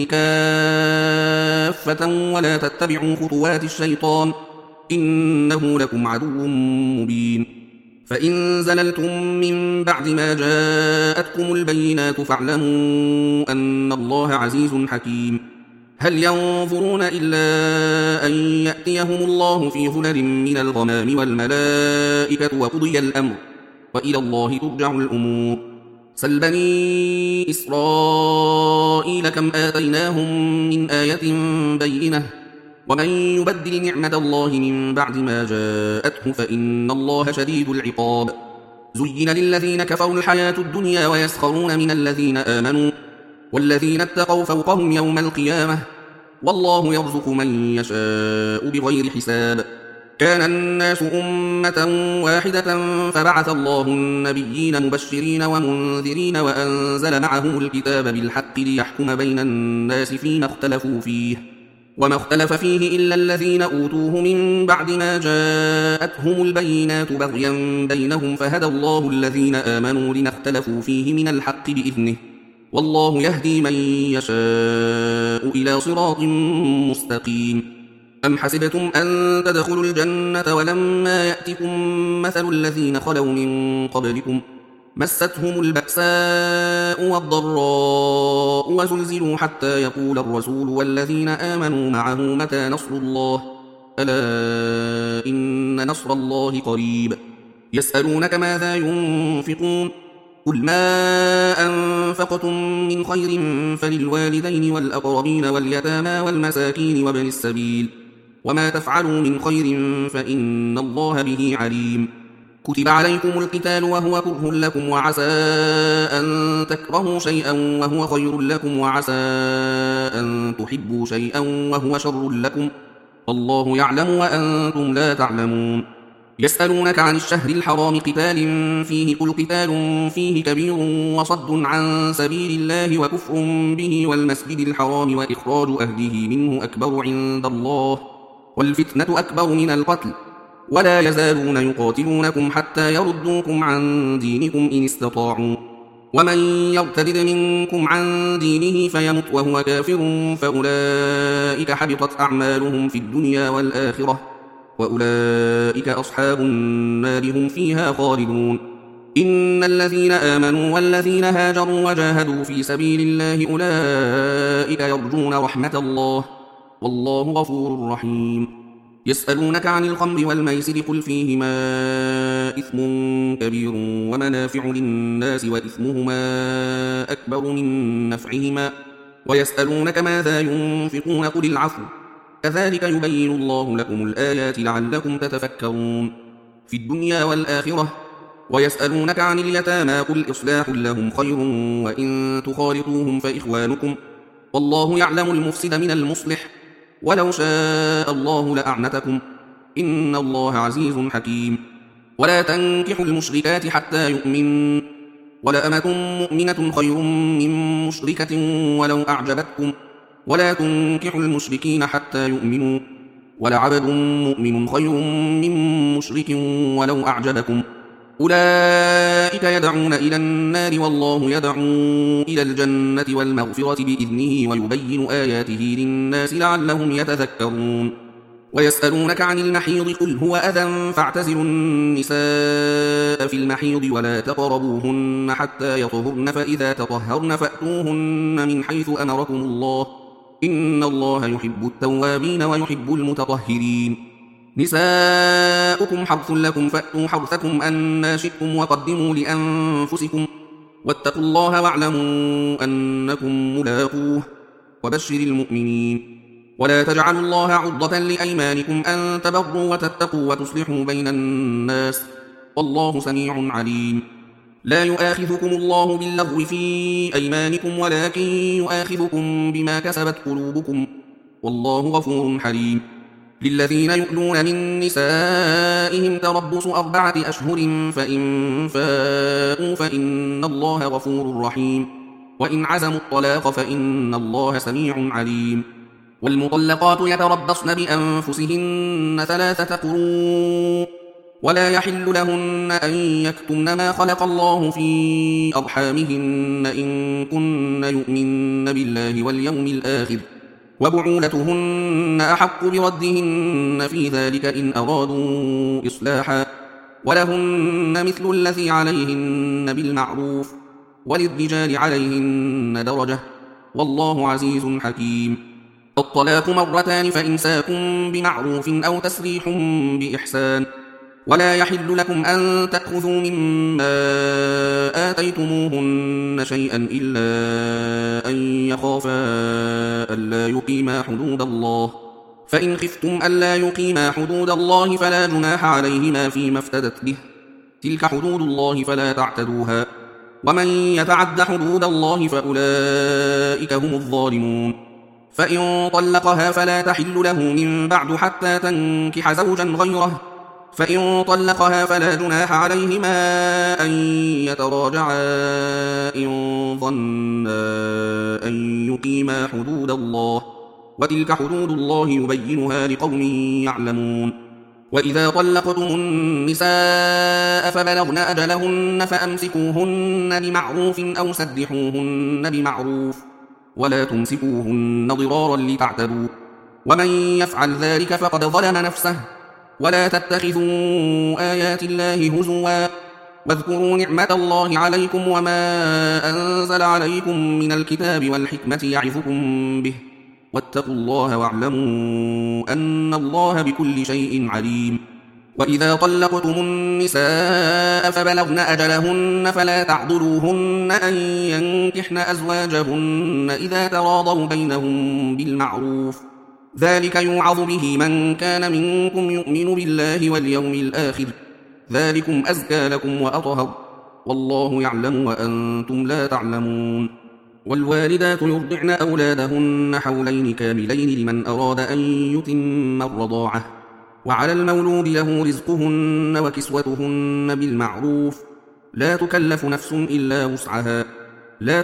Speaker 1: كافة ولا تتبعوا خطوات الشيطان إنه لكم عدو مبين فإن زللتم من بعد ما جاءتكم البينات فاعلموا أن الله عزيز حكيم هل ينظرون إلا أن يأتيهم الله في ظلل من الغمام والملائكة وقضي الأمر وإلى الله ترجع الأمور سل بني إسرائيل كم آتيناهم من آية بينة ومن يبدل نعمة الله من بعد ما جاءته فإن الله شديد العقاب زين للذين كفروا الحياة الدنيا ويسخرون من الذين آمنوا والذين اتقوا فوقهم يوم القيامة والله يرزق من يشاء بغير حساب كان الناس أمة واحدة فبعث الله النبيين مبشرين ومنذرين وأنزل معهم الكتاب بالحق ليحكم بين الناس فيما اختلفوا فيه وما اختلف فيه إلا الذين أوتوه من بعد ما جاءتهم البينات بغيا بينهم فهدى الله الذين آمنوا لما اختلفوا فيه من الحق بإذنه والله يهدي من يشاء إلى صراط مستقيم أم حسبتم أن تدخلوا الجنة ولما يأتكم مثل الذين خلوا من قبلكم مستهم البأساء والضراء وزلزلوا حتى يقول الرسول والذين آمنوا معه متى نصر الله ألا إن نصر الله قريب يسألونك ماذا ينفقون قل ما أنفقتم من خير فللوالدين والأقربين واليتامى والمساكين وابن السبيل وما تفعلوا من خير فإن الله به عليم كتب عليكم القتال وهو كره لكم وعسى أن تكرهوا شيئا وهو خير لكم وعسى أن تحبوا شيئا وهو شر لكم الله يعلم وأنتم لا تعلمون يسألونك عن الشهر الحرام قتال فيه قل قتال فيه كبير وصد عن سبيل الله وكفر به والمسجد الحرام وإخراج أهله منه أكبر عند الله والفتنة أكبر من القتل ولا يزالون يقاتلونكم حتى يردوكم عن دينكم إن استطاعوا ومن يرتد منكم عن دينه فيمت وهو كافر فأولئك حبطت أعمالهم في الدنيا والآخرة وأولئك أصحاب النار هم فيها خالدون إن الذين آمنوا والذين هاجروا وجاهدوا في سبيل الله أولئك يرجون رحمة الله والله غفور رحيم يسألونك عن الخمر والميسر قل فيهما إثم كبير ومنافع للناس وإثمهما أكبر من نفعهما ويسألونك ماذا ينفقون قل العفو كذلك يبين الله لكم الآيات لعلكم تتفكرون في الدنيا والآخرة ويسألونك عن اليتامى قل إصلاح لهم خير وإن تخالطوهم فإخوانكم والله يعلم المفسد من المصلح ولو شاء الله لأعنتكم إن الله عزيز حكيم ولا تنكحوا المشركات حتى يؤمن ولأمة مؤمنة خير من مشركة ولو أعجبتكم ولا تنكحوا المشركين حتى يؤمنوا ولعبد مؤمن خير من مشرك ولو أعجبكم أولئك يدعون إلى النار والله يدعو إلى الجنة والمغفرة بإذنه ويبين آياته للناس لعلهم يتذكرون ويسألونك عن المحيض قل هو أذى فاعتزلوا النساء في المحيض ولا تقربوهن حتى يطهرن فإذا تطهرن فأتوهن من حيث أمركم الله إن الله يحب التوابين ويحب المتطهرين نساؤكم حرث لكم فأتوا حرثكم أنى شئتم وقدموا لأنفسكم واتقوا الله واعلموا أنكم ملاقوه وبشر المؤمنين ولا تجعلوا الله عرضة لأيمانكم أن تبروا وتتقوا وتصلحوا بين الناس والله سميع عليم لا يؤاخذكم الله باللغو في أيمانكم ولكن يؤاخذكم بما كسبت قلوبكم والله غفور حليم. للذين يؤلون من نسائهم تربص أربعة أشهر فإن فاءوا فإن الله غفور رحيم. وإن عزموا الطلاق فإن الله سميع عليم. والمطلقات يتربصن بأنفسهن ثلاثة قروء ولا يحل لهن أن يكتمن ما خلق الله في أرحامهن إن كن يؤمن بالله واليوم الآخر وبعولتهن أحق بردهن في ذلك إن أرادوا إصلاحا ولهن مثل الذي عليهن بالمعروف وللرجال عليهن درجة والله عزيز حكيم. الطلاق مرتان فإمساك بمعروف أو تسريح بإحسان ولا يحل لكم أن تأخذوا مما آتيتموهن شيئا إلا أن يخافا ألا يقيما حدود الله فإن خفتم ألا يقيما حدود الله فلا جناح عليهما فيما افتدت به تلك حدود الله فلا تعتدوها ومن يتعد حدود الله فأولئك هم الظالمون. فإن طلقها فلا تحل له من بعد حتى تنكح زوجا غيره فإن طلقها فلا جناح عليهما أن يتراجعا إن ظنا أن يقيما حدود الله وتلك حدود الله يبينها لقوم يعلمون. وإذا طلقتم النساء فبلغن أجلهن فأمسكوهن بمعروف أو سرحوهن بمعروف ولا تمسكوهن ضرارا لتعتدوا ومن يفعل ذلك فقد ظلم نفسه ولا تتخذوا آيات الله هزوا واذكروا نعمة الله عليكم وما أنزل عليكم من الكتاب والحكمة يعظكم به واتقوا الله واعلموا أن الله بكل شيء عليم. وإذا طلقتم النساء فبلغن أجلهن فلا تعضلوهن أن ينكحن أزواجهن إذا تراضوا بينهم بالمعروف ذلك يوعظ به من كان منكم يؤمن بالله واليوم الآخر ذلكم أزكى لكم وأطهر والله يعلم وأنتم لا تعلمون. والوالدات يرضعن أولادهن حولين كاملين لمن أراد أن يتم الرضاعة وعلى المولود له رزقهن وكسوتهن بالمعروف لا تكلف نفس إلا وسعها لا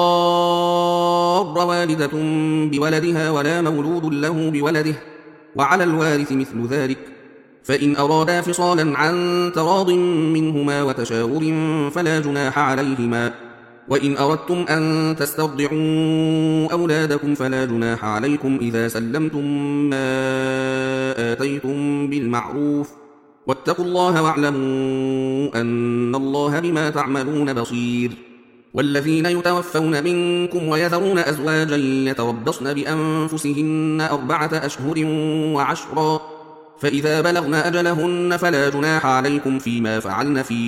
Speaker 1: تضار والدة بولدها ولا مولود له بولده وعلى الوارث مثل ذلك فإن أرادا فصالا عن تراض منهما وتشاور فلا جناح عليهما. وإن أردتم أن تسترضعوا أولادكم فلا جناح عليكم إذا سلمتم ما آتيتم بالمعروف واتقوا الله واعلموا أن الله بما تعملون بصير. والذين يتوفون منكم ويذرون أزواجا يتربصن بأنفسهن أربعة أشهر وعشرا فإذا بلغن أجلهن فلا جناح عليكم فيما فعلن في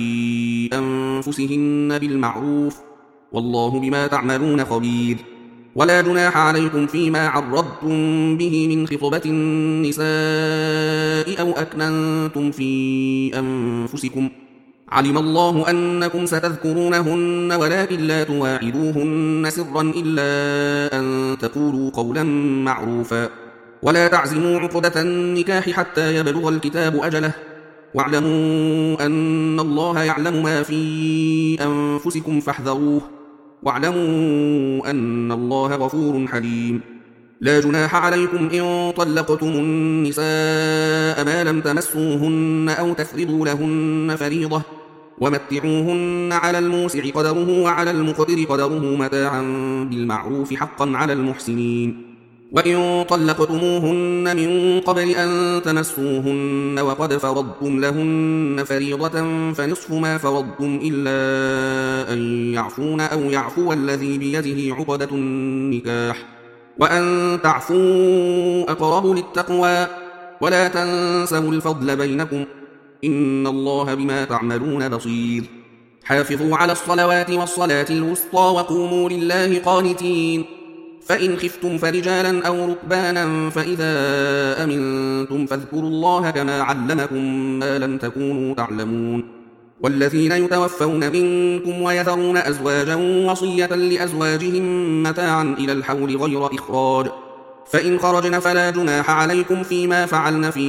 Speaker 1: أنفسهن بالمعروف والله بما تعملون خبير. ولا جناح عليكم فيما عرضتم به من خطبة النساء أو أكننتم في أنفسكم علم الله أنكم ستذكرونهن ولكن لا تواعدوهن سرا إلا أن تقولوا قولا معروفا ولا تعزموا عقدة النكاح حتى يبلغ الكتاب أجله واعلموا أن الله يعلم ما في أنفسكم فاحذروه واعلموا أن الله غفور حليم. لا جناح عليكم إن طلقتم النساء ما لم تمسوهن أو تفرضوا لهن فريضة ومتعوهن على الموسع قدره وعلى المقتر قدره متاعا بالمعروف حقا على المحسنين. وإن طلقتموهن من قبل أن تمسوهن وقد فرضتم لهن فريضة فنصف ما فرضتم إلا أن يعفون أو يعفو الذي بيده عقدة النكاح وأن تعفوا أقرب للتقوى ولا تنسوا الفضل بينكم إن الله بما تعملون بصير. حافظوا على الصلوات والصلاة الوسطى وقوموا لله قانتين فإن خفتم فرجالا أو ركبانا فإذا أمنتم فاذكروا الله كما علمكم ما لم تكونوا تعلمون والذين يتوفون منكم ويذرون أزواجا وصية لأزواجهم متاعا إلى الحول غير إخراج، فإن خرجن فلا جناح عليكم فيما فعلن في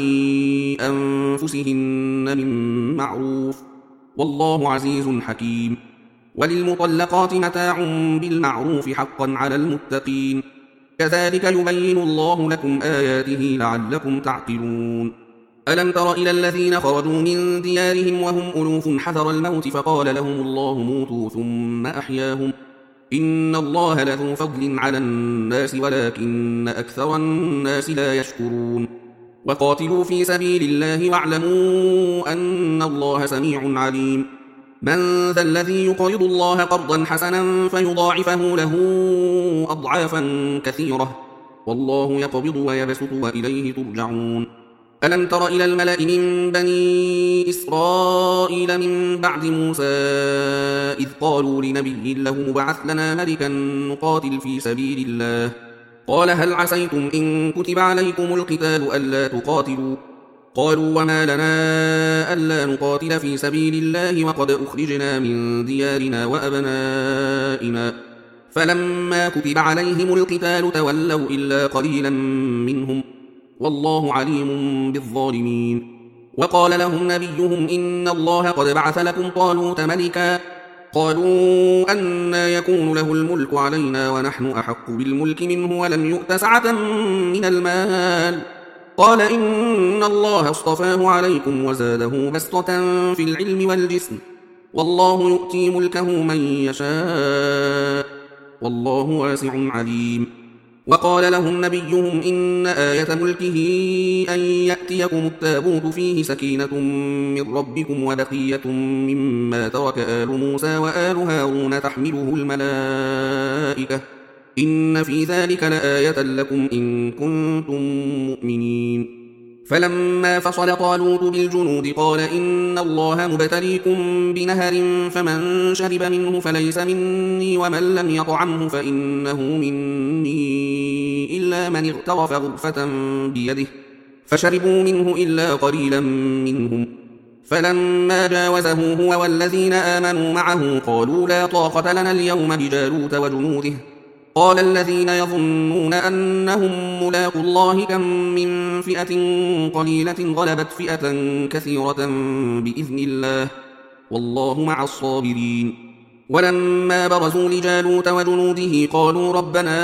Speaker 1: أنفسهن من معروف، والله عزيز حكيم. وللمطلقات متاع بالمعروف حقا على المتقين، كذلك يبين الله لكم آياته لعلكم تعقلون. ألم تر إلى الذين خرجوا من ديارهم وهم ألوف حذر الموت فقال لهم الله موتوا ثم أحياهم، إن الله لذو فضل على الناس ولكن أكثر الناس لا يشكرون. وقاتلوا في سبيل الله واعلموا أن الله سميع عليم. من ذا الذي يقرض الله قرضا حسنا فيضاعفه له أضعافا كثيرة، والله يقبض ويبسط وإليه ترجعون. ألم تر إلى الملأ من بني إسرائيل من بعد موسى إذ قالوا لنبي له ابعث لنا ملكا نقاتل في سبيل الله، قال هل عسيتم إن كتب عليكم القتال ألا تقاتلوا؟ قالوا وما لنا ألا نقاتل في سبيل الله وقد أخرجنا من ديارنا وأبنائنا، فلما كتب عليهم القتال تولوا إلا قليلا منهم، والله عليم بالظالمين. وقال لهم نبيهم إن الله قد بعث لكم طالوت ملكا، قالوا أنى يكون له الملك علينا ونحن أحق بالملك منه ولم يؤت سعة من المال، قال إن الله اصطفاه عليكم وزاده بسطة في العلم والجسم، والله يؤتي ملكه من يشاء، والله واسع عليم. وقال لهم نبيهم إن آية ملكه أن يأتيكم التابوت فيه سكينة من ربكم وبقية مما ترك آل موسى وآل هارون تحمله الملائكة، إن في ذلك لآية لكم إن كنتم مؤمنين. فلما فصل طالوت بالجنود قال إن الله مبتليكم بنهر فمن شرب منه فليس مني ومن لم يطعمه فإنه مني إلا من اغترف غرفة بيده، فشربوا منه إلا قليلا منهم. فلما جاوزه هو والذين آمنوا معه قالوا لا طاقة لنا اليوم بجالوت وجنوده، قال الذين يظنون أنهم ملاقوا الله كم من فئة قليلة غلبت فئة كثيرة بإذن الله، والله مع الصابرين. ولما برزوا لجالوت وجنوده قالوا ربنا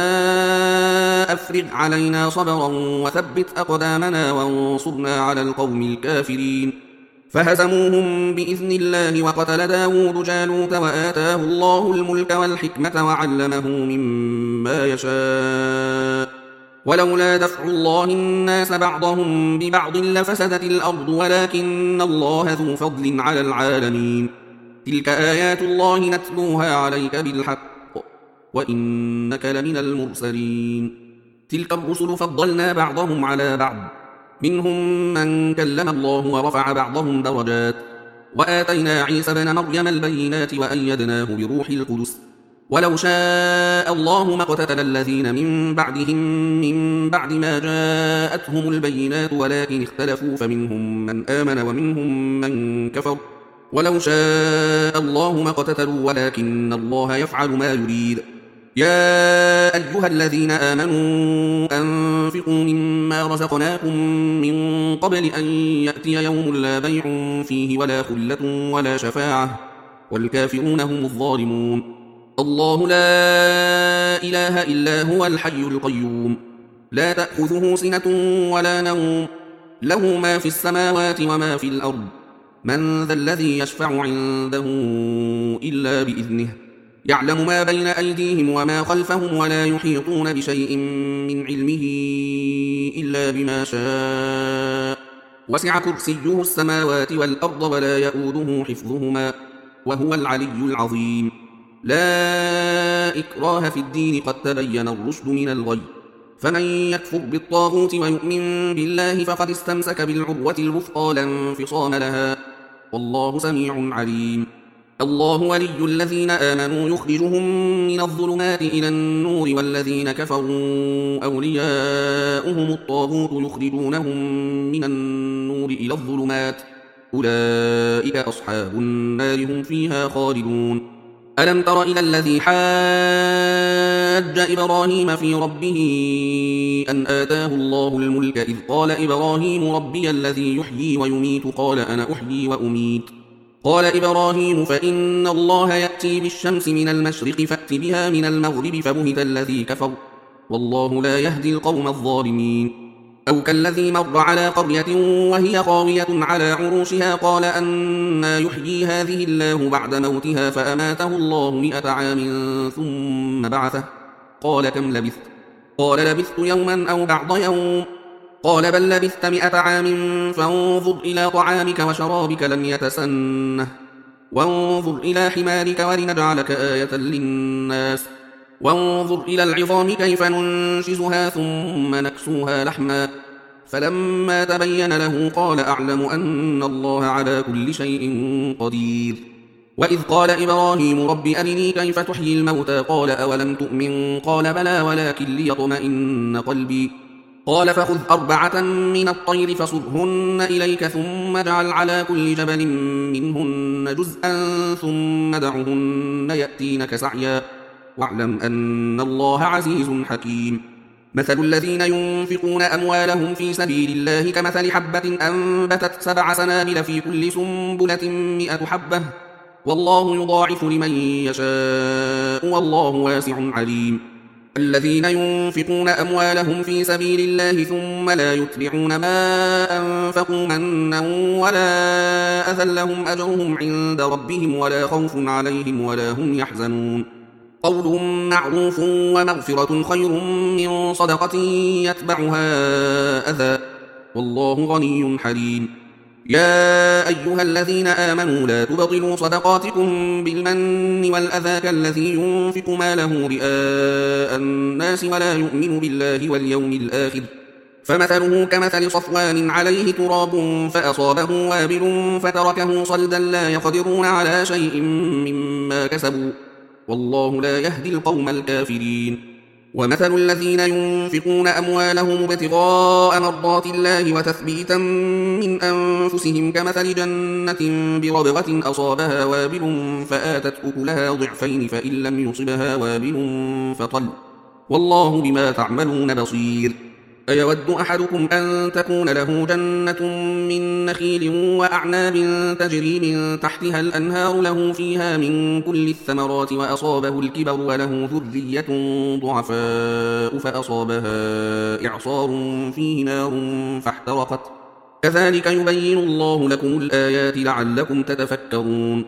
Speaker 1: أفرغ علينا صبرا وثبت أقدامنا وانصرنا على القوم الكافرين، فهزموهم بإذن الله. وقتل داود جالوت وآتاه الله الملك والحكمة وعلمه مما يشاء، ولولا دفع الله الناس بعضهم ببعض لفسدت الأرض ولكن الله ذو فضل على العالمين. تلك آيات الله نتلوها عليك بالحق وإنك لمن المرسلين. تلك الرسل فضلنا بعضهم على بعض، منهم من كلم الله ورفع بعضهم درجات، وآتينا عيسى بن مريم البينات وأيدناه بروح القدس، ولو شاء الله ما اقتتل الذين من بعدهم من بعد ما جاءتهم البينات ولكن اختلفوا فمنهم من آمن ومنهم من كفر، ولو شاء الله ما اقتتلوا ولكن الله يفعل ما يريد. يا أيها الذين آمنوا أنفقوا مما رزقناكم من قبل أن يأتي يوم لا بيع فيه ولا خلة ولا شفاعة والكافرون هم الظالمون. الله لا إله إلا هو الحي القيوم، لا تأخذه سنة ولا نوم، له ما في السماوات وما في الأرض، من ذا الذي يشفع عنده إلا بإذنه، يعلم ما بين أيديهم وما خلفهم ولا يحيطون بشيء من علمه إلا بما شاء، وسع كرسيه السماوات والأرض ولا يؤوده حفظهما وهو العلي العظيم. لا إكراه في الدين قد تبين الرشد من الغي، فمن يكفر بالطاغوت ويؤمن بالله فقد استمسك بالعروة الوثقى لا انفصام لها، والله سميع عليم. الله ولي الذين آمنوا يخرجهم من الظلمات إلى النور، والذين كفروا أولياؤهم الطاغوت يخرجونهم من النور إلى الظلمات، أولئك أصحاب النار هم فيها خالدون. ألم تر إلى الذي حاج إبراهيم في ربه أن آتاه الله الملك إذ قال إبراهيم ربي الذي يحيي ويميت قال أنا أحيي وأميت قال إبراهيم فإن الله يأتي بالشمس من المشرق فأت بها من المغرب فبهت الذي كفر والله لا يهدي القوم الظالمين. أو كالذي مر على قرية وهي خاوية على عروشها قال أنى يحيي هذه الله بعد موتها فأماته الله مئة عام ثم بعثه قال كم لبثت قال لبثت يوما أو بعض يوم قال بل لبثت مئة عام فانظر إلى طعامك وشرابك لم يتسنه وانظر إلى حمارك ولنجعلك آية للناس وانظر إلى العظام كيف ننشزها ثم نكسوها لحما فلما تبين له قال أعلم أن الله على كل شيء قدير. وإذ قال إبراهيم رب أرني كيف تحيي الموتى قال أولم تؤمن قال بلى ولكن ليطمئن قلبي قال فخذ أربعة من الطير فصرهن إليك ثم اجعل على كل جبل منهن جزءا ثم دعهن يأتينك سعيا واعلم أن الله عزيز حكيم. مثل الذين ينفقون أموالهم في سبيل الله كمثل حبة أنبتت سبع سنابل في كل سنبلة مئة حبة والله يضاعف لمن يشاء والله واسع عليم. الذين ينفقون أموالهم في سبيل الله ثم لا يتبعون ما أنفقوا منا ولا أذى لهم أجرهم عند ربهم ولا خوف عليهم ولا هم يحزنون. قول معروف ومغفرة خير من صدقة يتبعها أذى والله غني حليم. يا أيها الذين آمنوا لا تبطلوا صدقاتكم بالمن والأذى كالذي ينفق ماله رئاء الناس ولا يؤمن بالله واليوم الآخر فمثله كمثل صفوان عليه تراب فأصابه وابل فتركه صلدا لا يقدرون على شيء مما كسبوا والله لا يهدي القوم الكافرين. ومثل الذين ينفقون أموالهم ابتغاء مرضات الله وتثبيتا من أنفسهم كمثل جنة بربغة أصابها وابل فآتت أكلها ضعفين فإن لم يصبها وابل فطل والله بما تعملون بصير. أيود أحدكم أن تكون له جنة من نخيل وأعناب تجري من تحتها الأنهار له فيها من كل الثمرات وأصابه الكبر وله ذرية ضعفاء فأصابها إعصار فيه نار فاحترقت كذلك يبين الله لكم الآيات لعلكم تتفكرون.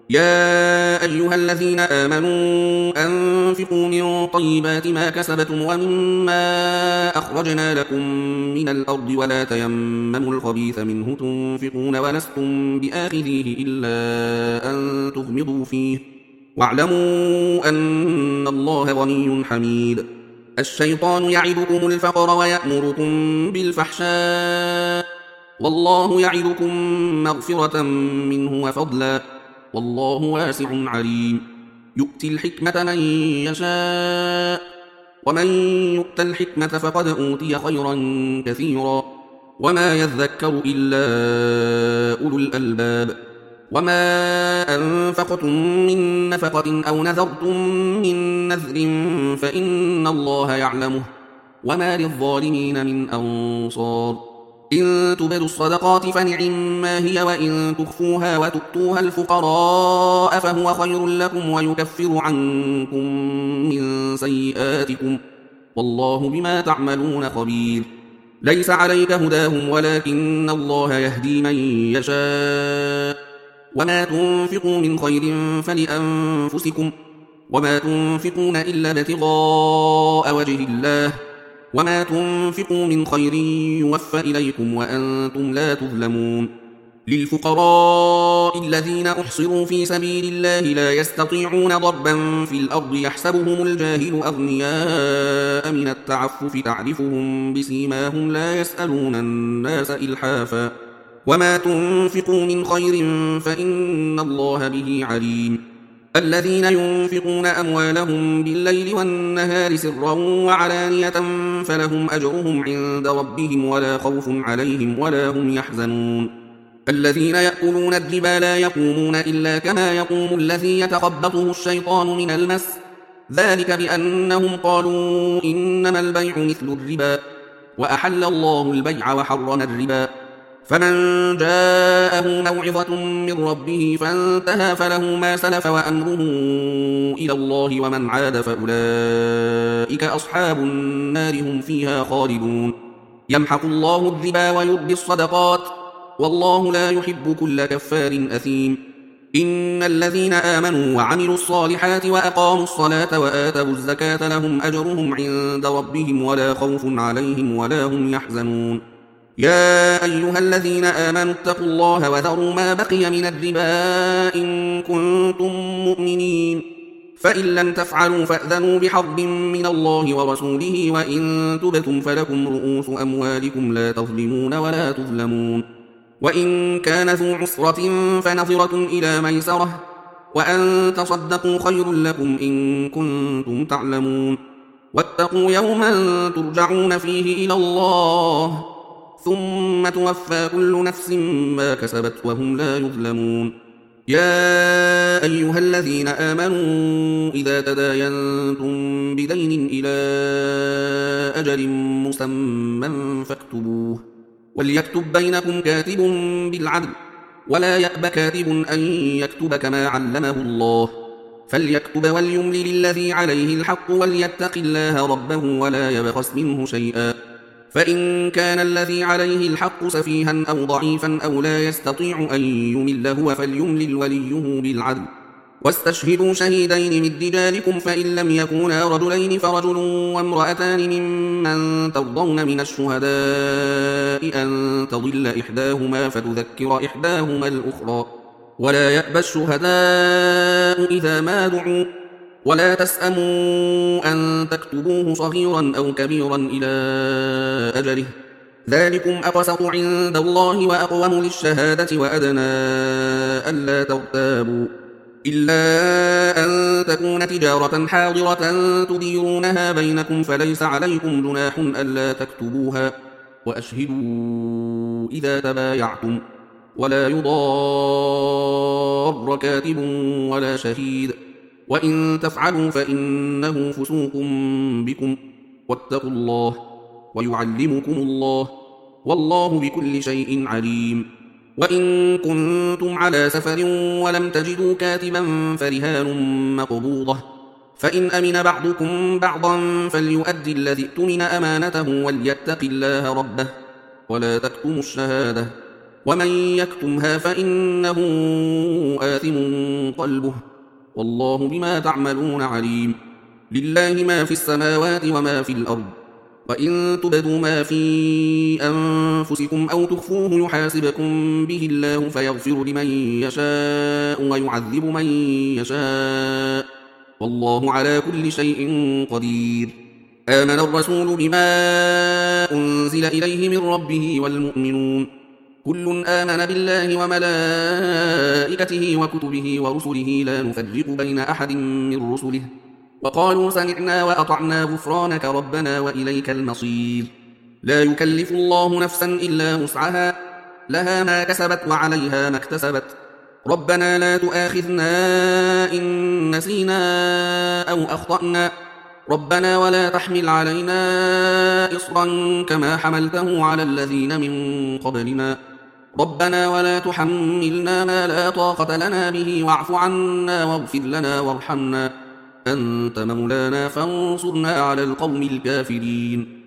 Speaker 1: يا أيها الذين آمنوا أنفقوا من طيبات ما كسبتم ومما أخرجنا لكم من الأرض ولا تيمموا الخبيث منه تنفقون ولستم بآخذيه إلا أن تغمضوا فيه واعلموا أن الله غني حميد. الشيطان يعدكم الفقر ويأمركم بالفحشاء والله يعدكم مغفرة منه وفضلا والله واسع عليم. يؤتي الحكمة من يشاء ومن يؤت الحكمة فقد أوتي خيرا كثيرا وما يذكر إلا أولو الألباب. وما أنفقتم من نفقة أو نذرتم من نذر فإن الله يعلمه وما للظالمين من أنصار. إن تبدوا الصدقات فنعما هي وإن تخفوها وتؤتوها الفقراء فهو خير لكم ويكفر عنكم من سيئاتكم والله بما تعملون خبير. ليس عليك هداهم ولكن الله يهدي من يشاء وما تنفقوا من خير فلأنفسكم وما تنفقون إلا ابتغاء وجه الله وما تنفقوا من خير يوفى إليكم وأنتم لا تظلمون. للفقراء الذين أحصروا في سبيل الله لا يستطيعون ضربا في الأرض يحسبهم الجاهل أغنياء من التعفف تعرفهم بسيماهم لا يسألون الناس إلحافا وما تنفقوا من خير فإن الله به عليم. الذين ينفقون أموالهم بالليل والنهار سرا وعلانية فلهم أجرهم عند ربهم ولا خوف عليهم ولا هم يحزنون. الذين يأكلون الربا لا يقومون إلا كما يقوم الذي يتخبطه الشيطان من المس، ذلك بأنهم قالوا إنما البيع مثل الربا وأحل الله البيع وحرم الربا. فمن جاءه موعظة من ربه فانتهى فله ما سلف وأمره إلى الله، ومن عاد فأولئك أصحاب النار هم فيها خالدون. يمحق الله الربا ويربي الصدقات، والله لا يحب كل كفار أثيم. إن الذين آمنوا وعملوا الصالحات وأقاموا الصلاة وآتوا الزكاة لهم أجرهم عند ربهم ولا خوف عليهم ولا هم يحزنون. يا أيها الذين آمنوا اتقوا الله وذروا ما بقي من الربا إن كنتم مؤمنين، فإن لم تفعلوا فأذنوا بحرب من الله ورسوله، وإن تبتم فلكم رؤوس أموالكم لا تظلمون ولا تظلمون. وإن كان ذو عسرة فنظرة إلى ميسرة، وأن تصدقوا خير لكم إن كنتم تعلمون. واتقوا يوما ترجعون فيه إلى الله ثم توفى كل نفس ما كسبت وهم لا يظلمون. يا أيها الذين آمنوا إذا تداينتم بدين إلى أجل مسمى فاكتبوه، وليكتب بينكم كاتب بالعدل، ولا يأب كاتب أن يكتب كما علمه الله، فليكتب وليملل الذي عليه الحق وليتق الله ربه ولا يبخس منه شيئا. فإن كان الذي عليه الحق سفيها أو ضعيفا أو لا يستطيع أن يمل هو فليملل وليه بالعدل، واستشهدوا شهيدين من رجالكم فإن لم يكونا رجلين فرجل وامرأتان ممن ترضون من الشهداء أن تضل إحداهما فتذكر إحداهما الأخرى، ولا يأبى الشهداء إذا ما دعوا، ولا تسأموا أن تكتبوه صغيرا أو كبيرا إلى أجله، ذلكم أقسط عند الله وأقوم للشهادة وأدنى ألا ترتابوا، إلا أن تكون تجارة حاضرة تديرونها بينكم فليس عليكم جناح ألا تكتبوها، وأشهدوا إذا تبايعتم، ولا يضار كاتب ولا شهيد، وإن تفعلوا فإنه فسوق بكم، واتقوا الله ويعلمكم الله، والله بكل شيء عليم. وإن كنتم على سفر ولم تجدوا كاتبا فرهان مقبوضة، فإن أمن بعضكم بعضا فليؤدي الذي اؤتمن أمانته وليتق الله ربه، ولا تكتموا الشهادة، ومن يكتمها فإنه آثم قلبه، والله بما تعملون عليم. لله ما في السماوات وما في الأرض، وإن تبدوا ما في أنفسكم أو تخفوه يحاسبكم به الله فيغفر لمن يشاء ويعذب من يشاء، والله على كل شيء قدير. آمن الرسول بما أنزل إليه من ربه والمؤمنون كل آمن بالله وملائكته وكتبه ورسله لا نفرق بين أحد من رسله، وقالوا سمعنا وأطعنا غفرانك ربنا وإليك المصير. لا يكلف الله نفسا إلا وسعها، لها ما كسبت وعليها ما اكتسبت، ربنا لا تؤاخذنا إن نسينا أو أخطأنا، ربنا ولا تحمل علينا إصرا كما حملته على الذين من قبلنا، ربنا ولا تحملنا ما لا طاقة لنا به واعف عنا واغفر لنا وارحمنا، أنت مولانا فانصرنا على القوم الكافرين.